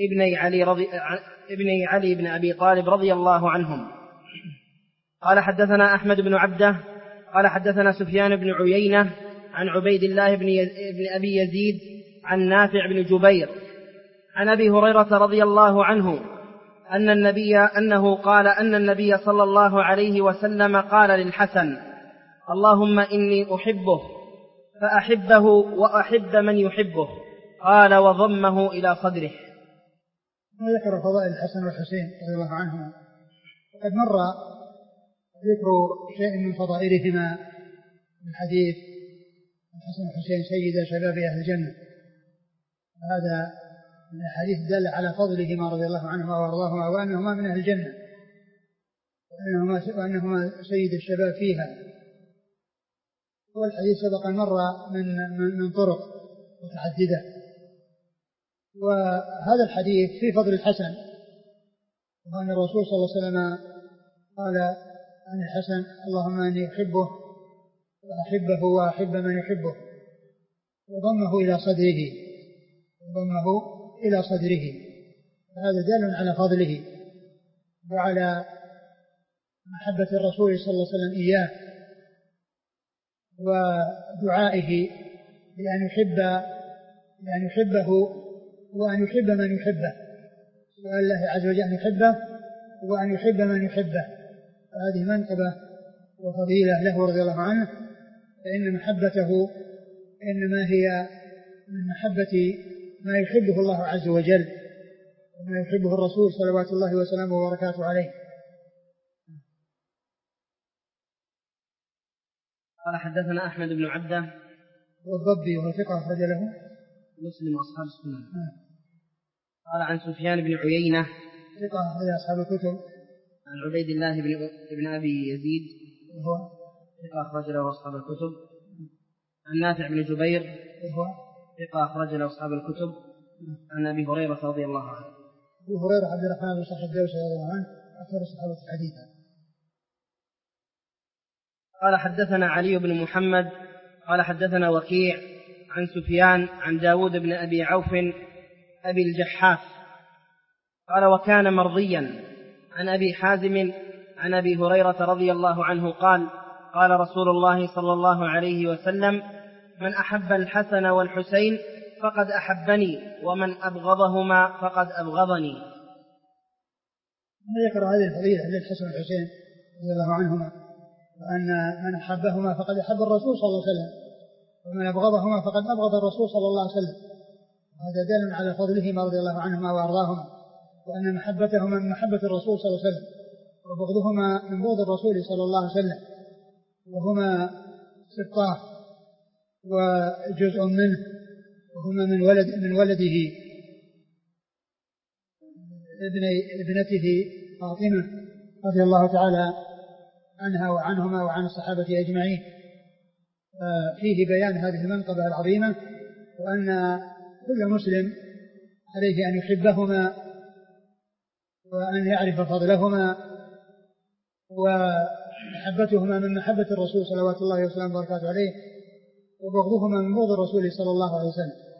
ابني علي بن أبي طالب رضي الله عنهم. قال حدثنا أحمد بن عبده قال حدثنا سفيان بن عيينة عن عبيد الله بن أبي يزيد عن نافع بن جبير عن أبي هريرة رضي الله عنه أنه قال أن النبي صلى الله عليه وسلم قال للحسن: اللهم إني أحبه فأحبه وأحب من يحبه، قال وضمه إلى صدره. وذكر فضائل الحسن والحسين رضي الله عنهما، وقد مر ذكر شيء من فضائلهما من حديث الحسن والحسين سيدا شباب أهل الجنة، هذا من الحديث دل على فضلهما رضي الله عنهما وارضاهما وأنهما من أهل الجنة وأنهما سيد الشباب فيها. والحديث سبق مر من طرق متعددة. وهذا الحديث في فضل الحسن، وأن الرسول صلى الله عليه وسلم قال عن الحسن اللهم أني أحبه وأحبه وأحب من يحبه، وضمه إلى صدره هذا دال على فضله وعلى محبة الرسول صلى الله عليه وسلم إياه ودعائه بأن يحبه وأن يحب من يحبه، وأن الله عز وجل يحبه وأن يحب من يحبه. هذه منقبة وفضيلة له رضي الله عنه، فإن محبته إنما هي من محبة ما يحبه الله عز وجل وما يحبه الرسول صلوات الله وسلامه وبركاته عليه. قال حدثنا أحمد بن عبده والضبي وهو ثقة أخرج له مسلم وأصحاب السنن. قال عن سفيان بن عيينة ثقة أخرج أصحاب الكتب. عن عبيد الله بن أبي يزيد وهو ثقة أخرج له أصحاب الكتب. عن نافع بن جبير وهو ثقة أخرج له أصحاب الكتب. عن أبي هريرة رضي الله عنه. أبو هريرة عبد الرحمن بن صخر الدوسي رضي الله عنه أكثر صحابة الحديث. قال حدثنا علي بن محمد قال حدثنا وكيع عن سفيان عن داود بن أبي عوف أبي الجحاف قال وكان مرضيا عن أبي حازم عن أبي هريرة رضي الله عنه قال قال رسول الله صلى الله عليه وسلم من أحب الحسن والحسين فقد أحبني ومن أبغضهما فقد أبغضني. ذكر هذه الفضيلة للحسن والحسين رضي الله عنهما، وأن من أحبهما فقد أحب الرسول صلى الله عليه وسلم ومن أبغضهما فقد أبغض الرسول صلى الله عليه وسلم. هذا دال على فضلهما رضي الله عنهما وأرضاهما، وأن محبتهما من محبة الرسول صلى الله عليه وسلم وبغضهما من بغض الرسول صلى الله عليه وسلم، وهما سبطاه وجزء منه، وهما من ولده ابنته فاطمة رضي الله تعالى عنها وعنهما وعن الصحابة أجمعين. فيه بيان هذه المنقبة العظيمة، وأن كل مسلم عليه أن يحبهما وأن يعرف فضلهما، ومحبتهما من محبة الرسول صلوات الله وسلامه وبركاته عليه، وبغضهما من بغض الرسول صلى الله عليه وسلم.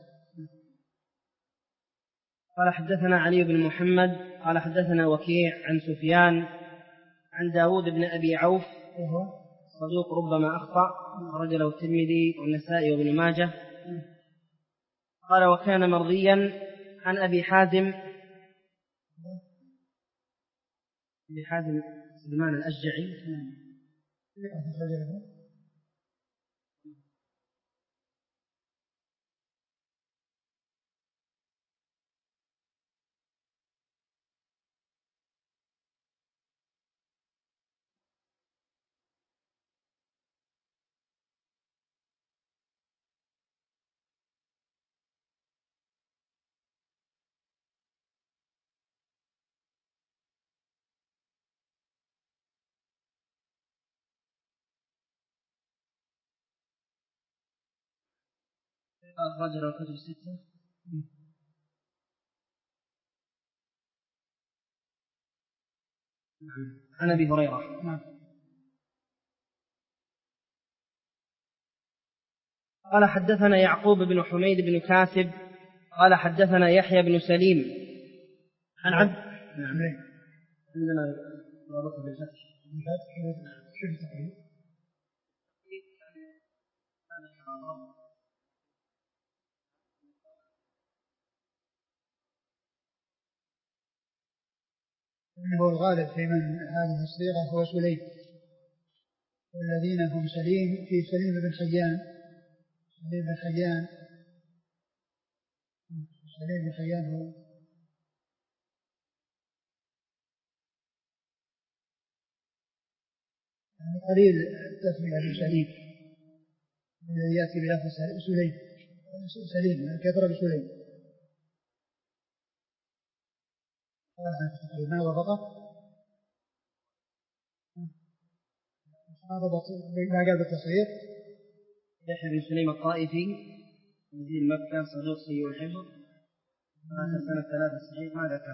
قال حدثنا علي بن محمد قال حدثنا وكيع عن سفيان عن داود بن أبي عوف صدوق ربما أخطأ خرج له الترمذي والنسائي وابن ماجه. قال وكان مرضيا عن أبي حازم سلمان الأشجعي أخرج له الكتب الستة. عن أبي هريرة. قال حدثنا يعقوب بن حميد بن كاسب قال حدثنا يحيى بن سليم عن عبد عندنا رابطة بالفتح إنه الغالب في من هذه الصيغة هو سليم، والذين هم سليم في سليم بن حيان سليم بن حيان هو يعني قليل التسمية بسليم، يأتي بلفظ سليم، سليم كثر بسليم. ما ضبطه؟ ما ضبط ما قال بالتصغير. يحيى بن سليم الطائفي مدير مكة صدوق سيء الحفظ مات سنة 3 صحيح ما ذكر.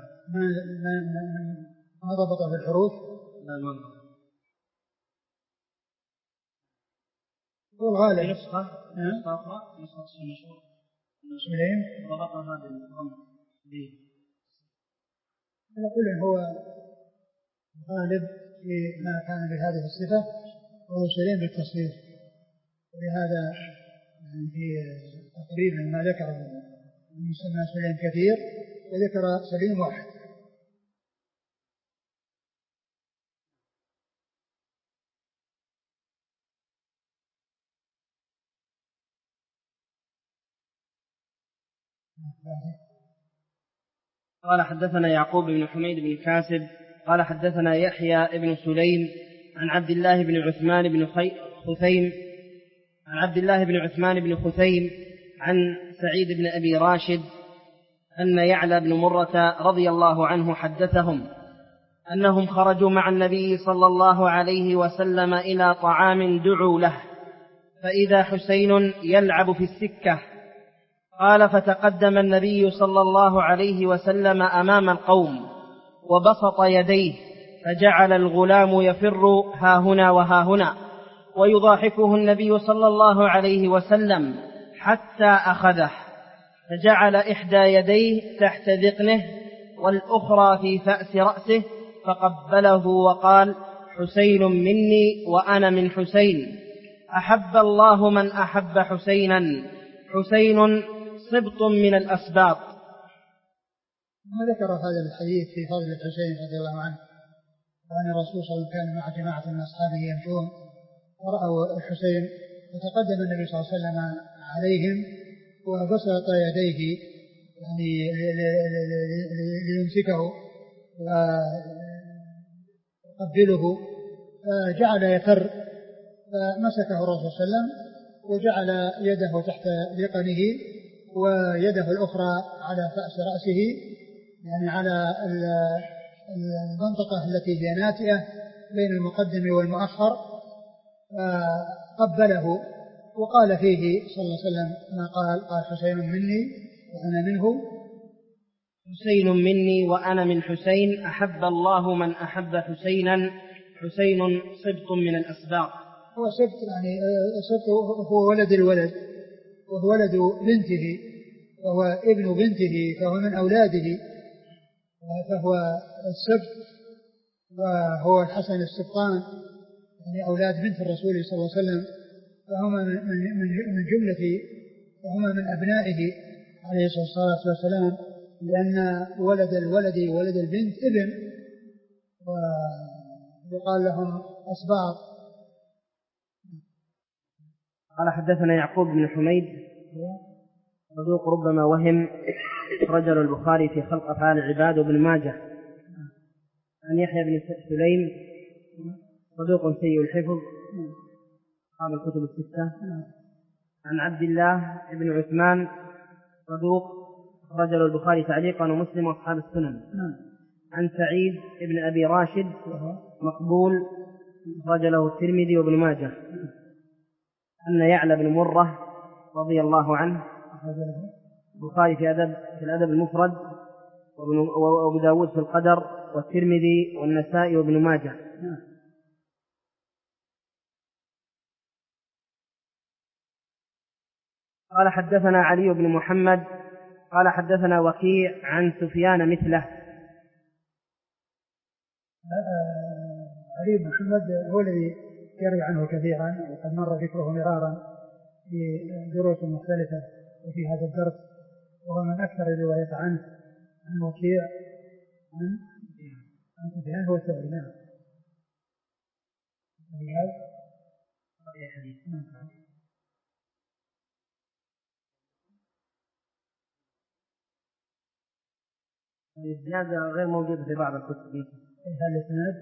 ما ضبطه في الحروف؟ لا ما ضبط. هو الغالب. نسخة أخرى نسخة مشهور سليم ضبطها بالضم. على كل هو غالب في ما كان بهذه الصفة وهو سليم بالتصغير، ولهذا يعني في تقريبا ما ذكر من يسمى سليم كثير وذكر سليم واحد. قال حدثنا يعقوب بن حميد بن كاسب قال حدثنا يحيى بن سليم عن عبد الله بن عثمان بن خثيم عن عبد الله بن عثمان بن خثيم عن سعيد بن أبي راشد أن يعلى بن مرة رضي الله عنه حدثهم أنهم خرجوا مع النبي صلى الله عليه وسلم إلى طعام دعوا له فإذا حسين يلعب في السكة. قال فتقدم النبي صلى الله عليه وسلم أمام القوم وبسط يديه فجعل الغلام يفر ها هنا وها هنا ويضاحكه النبي صلى الله عليه وسلم حتى أخذه فجعل إحدى يديه تحت ذقنه والأخرى في فأس رأسه فقبله وقال حسين مني وأنا من حسين أحب الله من أحب حسينا حسين سبط من الأسباط. ما ذكر هذا الحديث في فضل الحسين رضي الله عنه وأن الرسول صلى الله عليه وسلم كان مع جماعة من أصحابه يمشون ورأوا الحسين فتقدم النبي صلى الله عليه وسلم عليهم وبسط يديه يعني ليمسكه ويقبله فجعل يفر فمسكه الرسول صلى الله عليه وسلم وجعل يده تحت ذقنه ويده الأخرى على فأس رأسه يعني على المنطقة التي هي ناتئة بين المقدم والمؤخر قبله وقال فيه صلى الله عليه وسلم ما قال حسين مني وأنا منه حسين مني وأنا من حسين أحب الله من أحب حسينا حسين سبط من الأسباط. هو سبط يعني سبط هو ولد الولد وهو ولد بنته وهو ابن بنته فهو من أولاده فهو السبط وهو الحسن السبطان يعني أولاد بنت الرسول صلى الله عليه وسلم فهما من جملة فهما من أبنائه عليه الصلاة والسلام لأن ولد الولد ولد البنت ابن ويقال لهم أسباط. قال حدثنا يعقوب بن حميد صدوق ربما وهم رجل البخاري في خلق أفعال العباد وابن ماجه عن يحيى بن سليم صدوق سيء الحفظ أصحاب الكتب الستة عن عبد الله بن عثمان صدوق رجل البخاري تعليقا ومسلم وأصحاب السنن عن سعيد بن أبي راشد مقبول رجله الترمذي وابن ماجه أن يعلى بن مرة رضي الله عنه البخاري في الأدب المفرد وأبو داود في القدر والترمذي والنسائي وابن ماجه. قال حدثنا علي بن محمد قال حدثنا وكيع عن سفيان مثله. علي بن محمد هو الذي يروي عنه كثيرا وقد مر ذكره مرارا في دروس مختلفة وفي هذا الدرس وهو من أكثر الروايات عنه عن وكيع عن سفيان هو الثوري. نعم الزيادة غير موجودة في بعض الكتب. هذا الإسناد.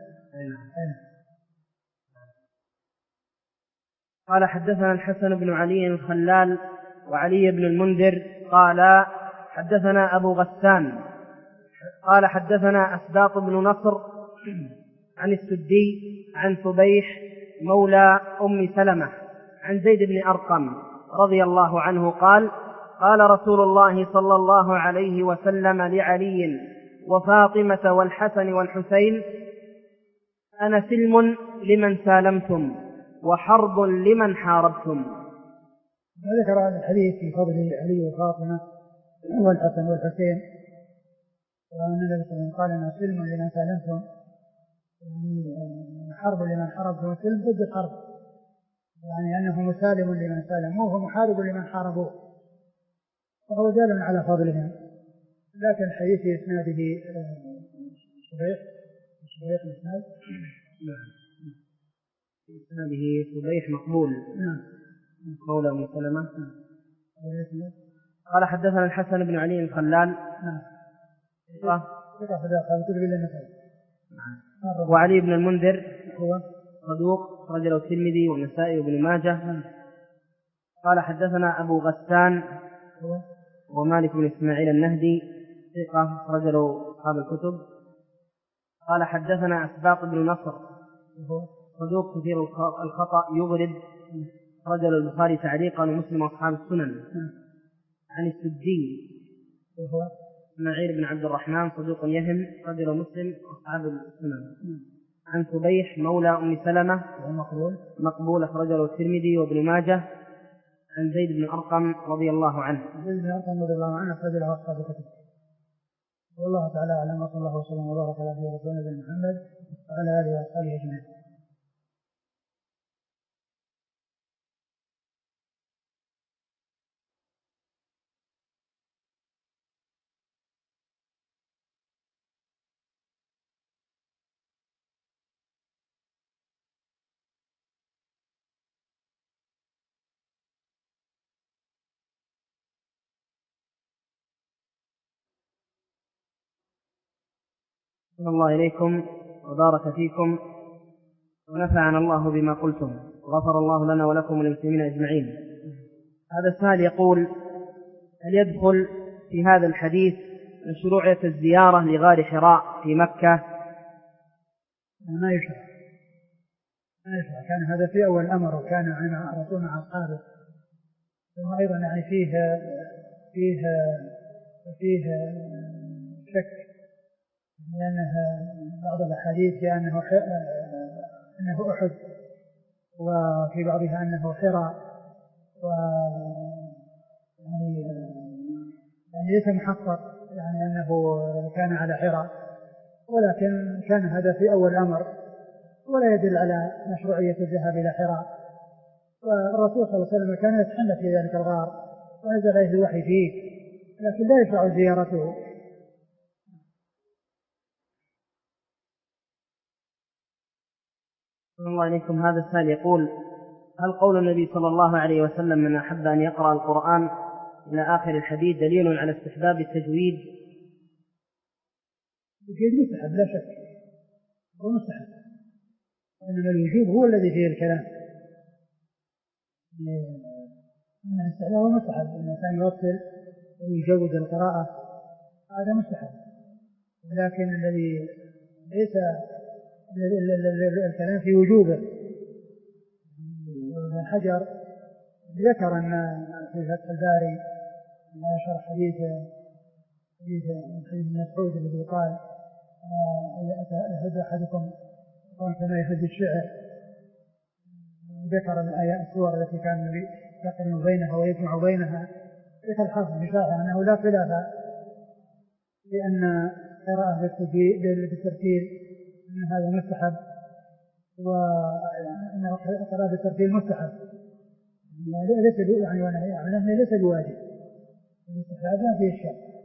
قال حدثنا الحسن بن علي الخلال وعلي بن المنذر قال حدثنا أبو غسان قال حدثنا أسباط بن نصر عن السدي عن صبيح مولى أم سلمة عن زيد بن أرقم رضي الله عنه قال قال رسول الله صلى الله عليه وسلم لعلي وفاطمة والحسن والحسين أنا سلم لمن سالمتم وحرب لمن حاربتم. وذكر هذا الحديث في فضل علي وفاطمة والحسن والحسين، وأن النبي صلى الله عليه وسلم قال أنا سلم لمن سالمتم، يعني حرب لمن حاربتم، سلم ضد الحرب، يعني أنه مسالم لمن سالموه ومحارب لمن حاربوه، وهو دال على فضلهم. لكن الحديث في إسناده صبيح الإسناد إسناده صبيح مقبول مولى أم سلمة. قال حدثنا الحسن بن علي الخلال وعلي بن المنذر هو صدوق رجل الترمذي والنسائي وابن ماجه. قال حدثنا أبو غسان ومالك بن إسماعيل النهدي ثقة رجل أصحاب الكتب. قال حدثنا أسباط بن نصر صدوق كثير الخطأ يغرب رجل البخاري تعليقا ومسلم وأصحاب السنن. عن السدي إسماعيل بن عبد الرحمن صدوق يهم رجل مسلم وأصحاب السنن. عن صبيح مولى أم سلمة مقبول رجل الترمذي وابن ماجه. عن زيد بن أرقم رضي الله عنه. زيد بن أرقم رضي الله عنه أخرج له أصحاب الكتب. والله تعالى أعلم، وصلى الله وسلم وبارك على نبينا محمد وعلى آله وأصحابه أجمعين. صلى الله إليكم وبارك فيكم ونفعنا الله بما قلتم وغفر الله لنا ولكم وللمسلمين أجمعين. هذا السائل يقول: هل يدخل في هذا الحديث مشروعية الزيارة لغار حراء في مكة؟ ما يشرع، كان هذا في أول الأمر، وكان مع الرسول مع أصحابه. ثم أيضا يعني فيه شك، لأنها بعض الأحاديث بأنه أنه أحد، وفي بعضها أنه حراء، يعني ليس محقق يعني أنه كان على حراء، ولكن كان هذا في أول الأمر ولا يدل على مشروعية الذهاب إلى حراء. والرسول صلى الله عليه وسلم كان يتحنث في ذلك الغار ونزل عليه الوحي فيه، لكن لا يشرع زيارته. صلى الله عليكم. هذا السائل يقول: هل قول النبي صلى الله عليه وسلم من أحب أن يقرأ القرآن إلى آخر الحديث دليل على استحباب التجويد؟ التجويد مستحب لا شك، هو مستحب، إنما الوجوب هو الذي فيه الكلام. إن الاستحباب هو مستحب، إن الإنسان يوصل ويجود القراءة هذا مستحب، لكن الذي ليس الكلام في وجوبه. ابن حجر ذكر أن في فتح الباري شرح حديث ابن مسعود الذي قال: يهد أحدكم كما يهد الشعر. ذكر الآيات السور التي كان يقرن بينها ويجمع بينها. ذكر الحافظ بن شاعر أنه لا خلاف لأن قراءة بالترتيل أن هذا مستحب، وأن قراءة بالترتيل مستحب، ليس بواجب، الاستحباب ما فيه الشك.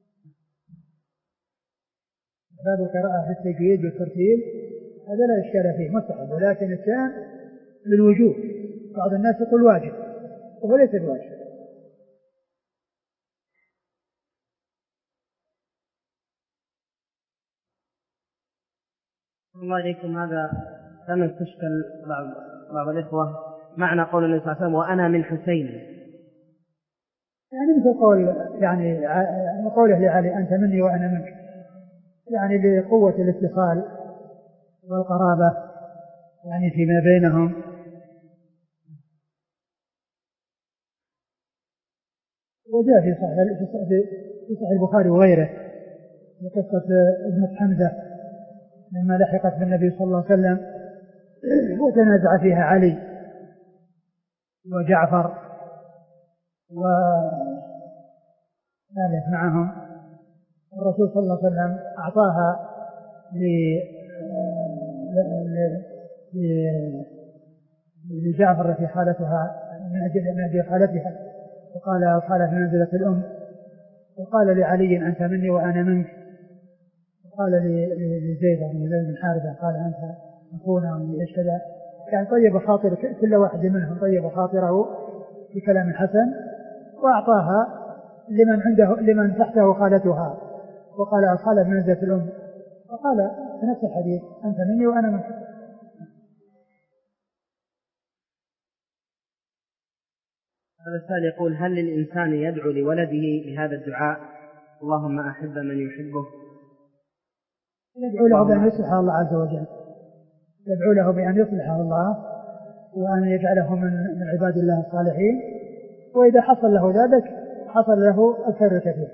باب القراءة بالتجويد بالترتيل هذا لا إشكال فيه، مستحب، ولكن الثاني للوجوب. بعض الناس يقول واجب وهو ليس بواجب. الله إليكم، هذا كان تشكل بعض الإخوة معنى قول النبي صلى الله عليه وسلم وأنا من حسين، يعني مثل قول يعني قوله لعلي أنت مني وأنا منك، يعني لقوة الاتصال والقرابة يعني فيما بينهم. وجاء في صحيح البخاري وغيره في قصة ابنة حمزة لما لحقت بالنبي صلى الله عليه وسلم وتنازع فيها علي وجعفر وثالث معهم، الرسول صلى الله عليه وسلم أعطاها لجعفر التي خالتها من أجل خالتها، وقال الخالة في منزلة الأم، وقال لعلي أنت مني وأنا منك، وقال لزيد بن حارثة قال أنت أخونا وإيش كذا، يعني طيب خاطر كل واحد منهم طيب خاطره بكلام حسن، وأعطاها لمن تحته خالتها، وقال الخالة في منزلة الأم، وقال في نفس الحديث أنت مني وأنا منك. هذا السائل يقول هل للإنسان يدعو لولده بهذا الدعاء اللهم أحب من يحبه؟ يدعو له بأن يصلحه الله عز وجل، يدعو له بأن يصلحه الله وأن يجعله من عباد الله الصالحين، وإذا حصل له ذلك حصل له الخير الكثير.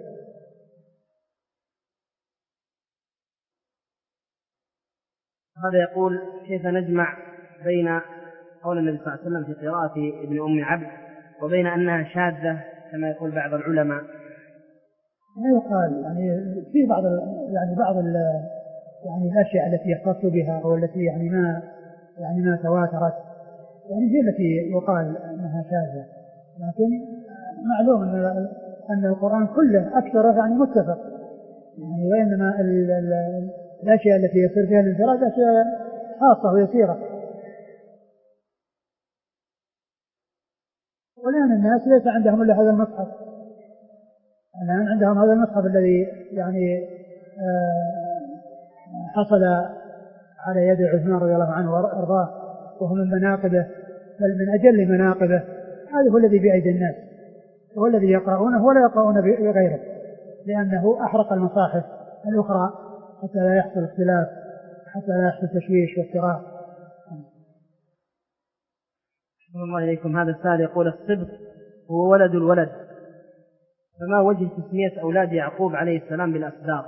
هذا يقول كيف نجمع بين قول النبي صلى الله عليه وسلم في قراءة ابن أم عبد وبين أنها شاذة كما يقول بعض العلماء؟ ما يقال يعني في بعض يعني الأشياء التي يختص بها أو التي يعني ما تواترت يعني هي التي يقال أنها شاذة، لكن معلوم أن القرآن كله أكثر يعني متفق يعني، وإنما الأشياء التي يصير فيها الانفراد أشياء خاصة ويسيرة. والآن الناس ليس عندهم إلا هذا المصحف، الآن عندهم هذا المصحف الذي يعني حصل على يد عثمان رضي الله عنه وارضاه، وهو من مناقبه بل من أجل مناقبه، هذا هو الذي بأيدي الناس، هو الذي يقرؤونه ولا يقرؤون بغيره، لأنه أحرق المصاحف الأخرى حتى لا يحصل اختلاف، حتى لا يحصل تشويش وافتراء. الله إليكم، هذا السائل يقول الصبط هو ولد الولد، فما وجه تسمية أولاد يعقوب عليه السلام بالأصداق؟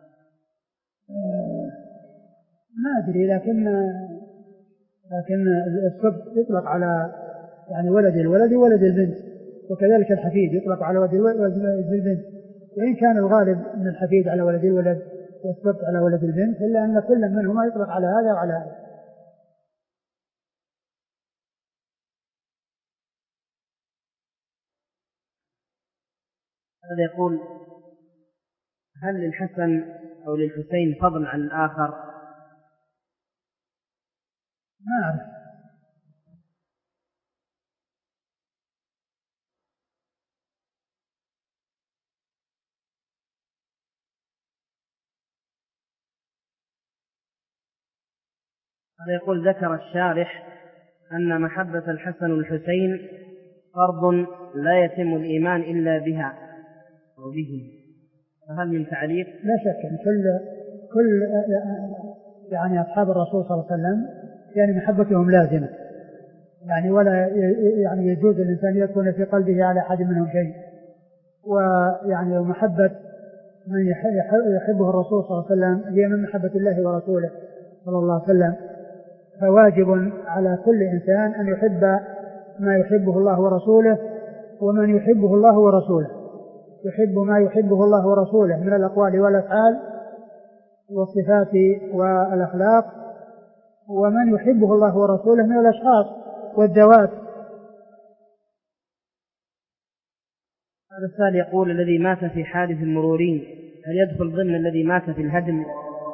ما أدري، لكن الصبط يطلق على يعني ولد الولد وولد البنت، وكذلك الحفيد يطلق على ولد البنت، وإن كان الغالب من الحفيد على ولد الولد والصبط على ولد البنت، إلا أن كل منهما يطلق على هذا وعلى هذا. هذا يقول هل للحسن أو للحسين فضل عن الآخر؟ ما أعرف. هذا يقول ذكر الشارح أن محبة الحسن والحسين فرض لا يتم الإيمان إلا بها أو به، فهل من تعليق؟ لا شك أن كل يعني أصحاب الرسول صلى الله عليه وسلم يعني محبتهم لازمة، يعني ولا يعني يجوز الإنسان يكون في قلبه على أحد منهم شيء، ويعني محبة من يحبه الرسول صلى الله عليه وسلم هي من محبة الله ورسوله صلى الله عليه وسلم، فواجب على كل إنسان أن يحب ما يحبه الله ورسوله، ومن يحبه الله ورسوله يحب ما يحبه الله ورسوله من الأقوال والأفعال والصفات والأخلاق، ومن يحبه الله ورسوله من الأشخاص والذوات. هذا السائل يقول الذي مات في حادث المرورين هل يدخل ضمن الذي مات في الهدم؟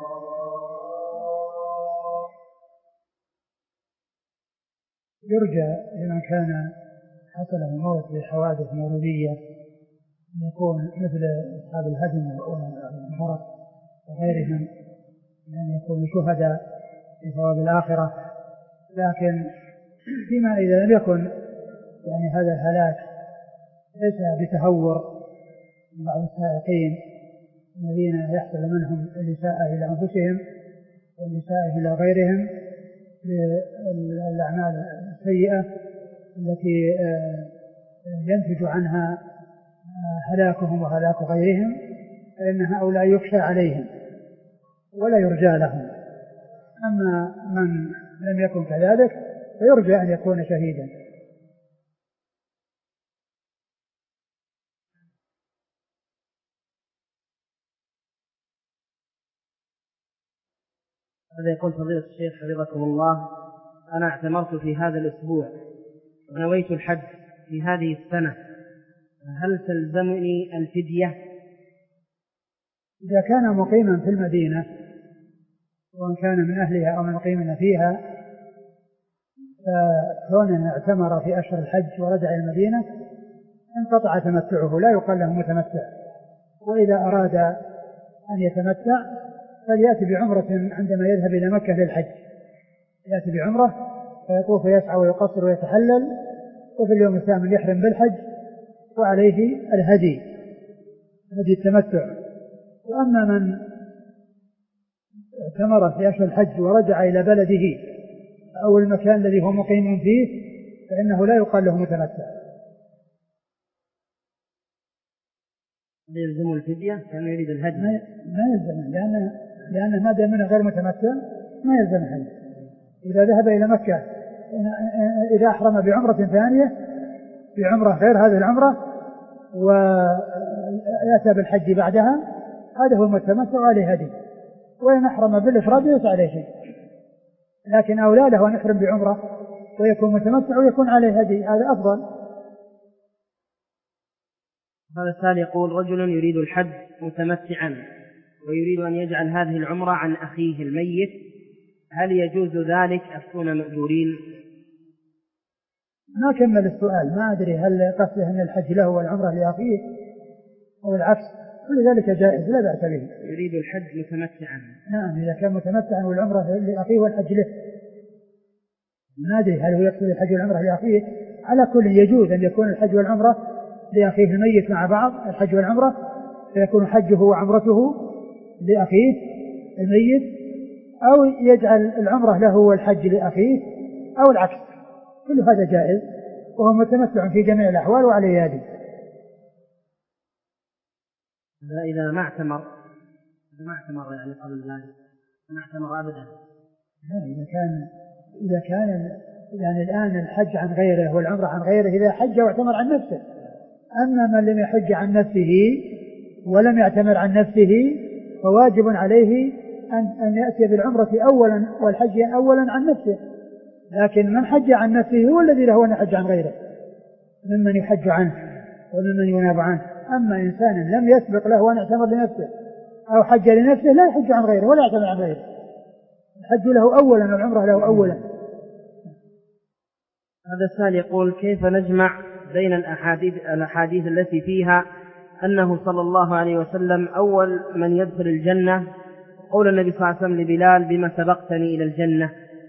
يرجى لمن كان حصل الموت بحوادث مرورية أن يكون مثل أصحاب الهدم والغرق وغيرهم، أن يكونوا شهداء في ثواب الآخرة. لكن فيما إذا لم يكن يعني هذا الهلاك ليس بتهور من بعض السائقين الذين يحصل منهم الإساءة إلى أنفسهم والإساءة إلى غيرهم بالأعمال السيئة التي ينتج عنها هلاكهم وهلاك غيرهم، فإن هؤلاء يخشى عليهم ولا يرجى لهم. أما من لم يكن كذلك فيرجى أن يكون شهيدا. هذا يقول فضيلة الشيخ حفظكم الله: أنا اعتمرت في هذا الأسبوع ونويت الحج في هذه السنة، هل تلزمني الفدية؟ إذا كان مقيما في المدينة وإن كان من أهلها أو من مقيمين فيها، فكونه اعتمر في أشهر الحج ورجع إلى المدينة انقطع تمتعه، لا يقال له متمتع. وإذا أراد أن يتمتع فليأتي بعمرة عندما يذهب إلى مكة للحج، يأتي بعمرة فيطوف ويسعى ويقصر ويتحلل، وفي اليوم الثامن يحرم بالحج وعليه الهدي، هدي التمتع. وأما من اعتمر في أشهر الحج ورجع إلى بلده أو المكان الذي هو مقيم فيه فإنه لا يقال له متمتع. يلزم الفدية كان يريد الهدي؟ ما يلزم، لأنه ما دام منه غير متمتع ما يلزم الهدي. إذا ذهب إلى مكة إذا أحرم بعمرة ثانية بعمرة غير هذه العمرة ويأتى بالحج بعدها هذا هو المتمتع وعليه هدي. وإن أحرم بالإفراد ليس عليه شيء، لكن أولى له أن يحرم بعمرة ويكون متمتع ويكون عليه هدي، هذا أفضل. هذا السائل يقول: رجل يريد الحج متمتعا ويريد أن يجعل هذه العمرة عن أخيه الميت، هل يجوز ذلك أكون مأجورين؟ ما كمل السؤال، ما أدري هل قصده أن الحج له والعمرة لأخيه أو العكس، كل ذلك جائز لا بأس به. يريد الحج متمتعا. نعم، إذا كان متمتعا والعمرة لأخيه والحج له. ما أدري هل هو يقصد الحج والعمرة لأخيه. على كل يجوز أن يكون الحج والعمرة لأخيه الميت مع بعض، الحج والعمرة، فيكون حجه وعمرته لأخيه الميت، أو يجعل العمرة له والحج لأخيه أو العكس، كل هذا جائز وهو متمتع في جميع الأحوال وعليه هدي. إذا ما اعتمر يعني قبل ذلك ما اعتمر أبدا. إذا كان يعني الآن الحج عن غيره والعمرة عن غيره، إذا حج واعتمر عن نفسه. أما من لم يحج عن نفسه ولم يعتمر عن نفسه فواجب عليه أن يأتي بالعمرة أولا والحج أولا عن نفسه. لكن من حج عن نفسه هو الذي له أن يحج عن غيره ممن يحج عنه وممن يناب عنه. أما إنسان لم يسبق له أن يعتمر لنفسه أو حج لنفسه لا يحج عن غيره ولا يعتمر عن غيره، الحج له أولا والعمرة له أولا. هذا السائل يقول: كيف نجمع بين الأحاديث التي فيها أنه صلى الله عليه وسلم أول من يدخل الجنة، قول النبي صلى الله عليه وسلم لبلال: بما سبقتني إلى الجنة؟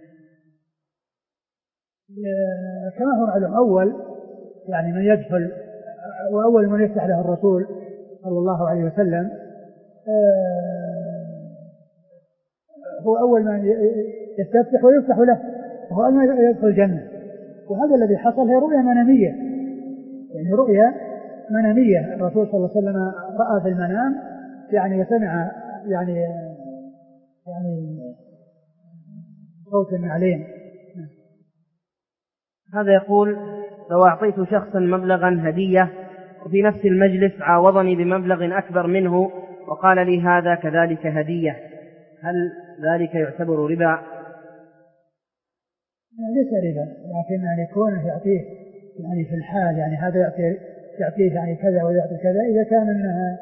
كما هو معلوم أول يعني من يدخل وأول من يفتح له الرسول صلى الله عليه وسلم هو أول من يستفتح ويفتح له، وهو أول من يدخل الجنة. وهذا الذي حصل هي رؤية منامية، يعني رؤية منامية. الرسول صلى الله عليه وسلم رأى في المنام يعني وسمع يعني صوت عليم. هذا يقول: لو أعطيت شخصا مبلغا هدية وفي نفس المجلس عاوضني بمبلغ أكبر منه وقال لي هذا كذلك هدية، هل ذلك يعتبر ربا؟ ليس ربا، لكن أن يكون يعطيه يعني في الحال، يعني هذا يعطيه يعني كذا ويعطي كذا، إذا كان منها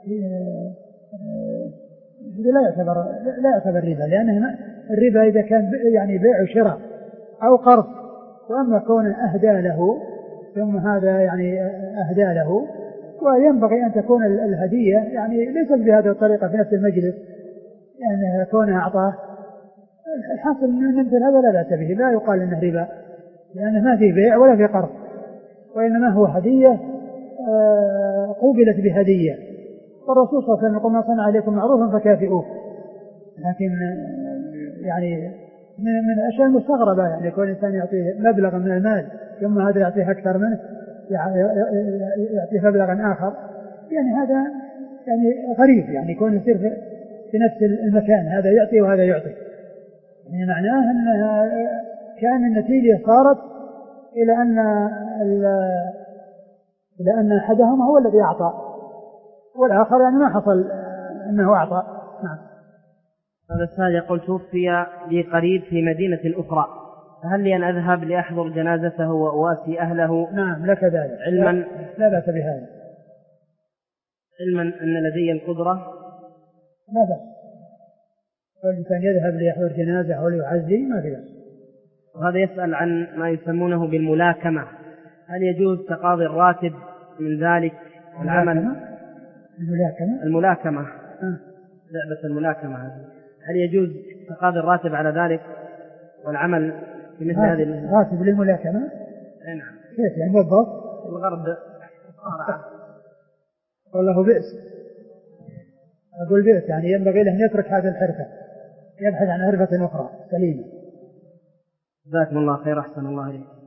لا يعتبر ربا، لأن الربا إذا كان يعني بيع وشراء أو قرض. وأما كون أهدى له ثم هذا يعني أهدى له، وينبغي أن تكون الهدية يعني ليست بهذه الطريقة في نفس المجلس، يعني كونه أعطاه الحاصل أن مثل هذا لا بأس به، لا يقال أنه ربا، لأنه ما في بيع ولا في قرض، وإنما هو هدية قوبلت بهدية، والرسول صلى الله عليه وسلم يقول: ما صنع عليكم معروفا فكافئوه. لكن يعني من الأشياء المستغربة يعني يكون الإنسان يعطيه مبلغا من المال ثم هذا يعطيه أكثر منه، يعطيه مبلغا آخر، يعني هذا يعني غريب، يعني يكون يصير في نفس المكان، هذا يعطي وهذا يعطي، يعني معناه أنها كان النتيجة صارت إلى أن أحدهما هو الذي أعطى والآخر يعني ما حصل أنه أعطى. نعم. هذا السائل يقول: توفي لي قريب في مدينة أخرى، فهل لي أن أذهب لأحضر جنازته وأواسي أهله؟ نعم لك ذلك، علما لا بأس بهذا، علما أن لدي القدرة. لا بأس، فالإنسان يذهب ليحضر جنازة أو ليعزي ما في بأس. وهذا يسأل عن ما يسمونه بالملاكمة، هل يجوز تقاضي الراتب من ذلك والعمل؟ الملاكمة لعبة الملاكمة، هل يجوز تقاضي الراتب على ذلك والعمل في مثل هذه راتب للملاكمة؟ نعم. كيف يعني بالضبط؟ الغرب والله بئس، أقول بئس، يعني ينبغي له أن يترك هذه الحرفة، يبحث عن حرفة أخرى سليمة. جزاكم الله خير، أحسن الله إليك.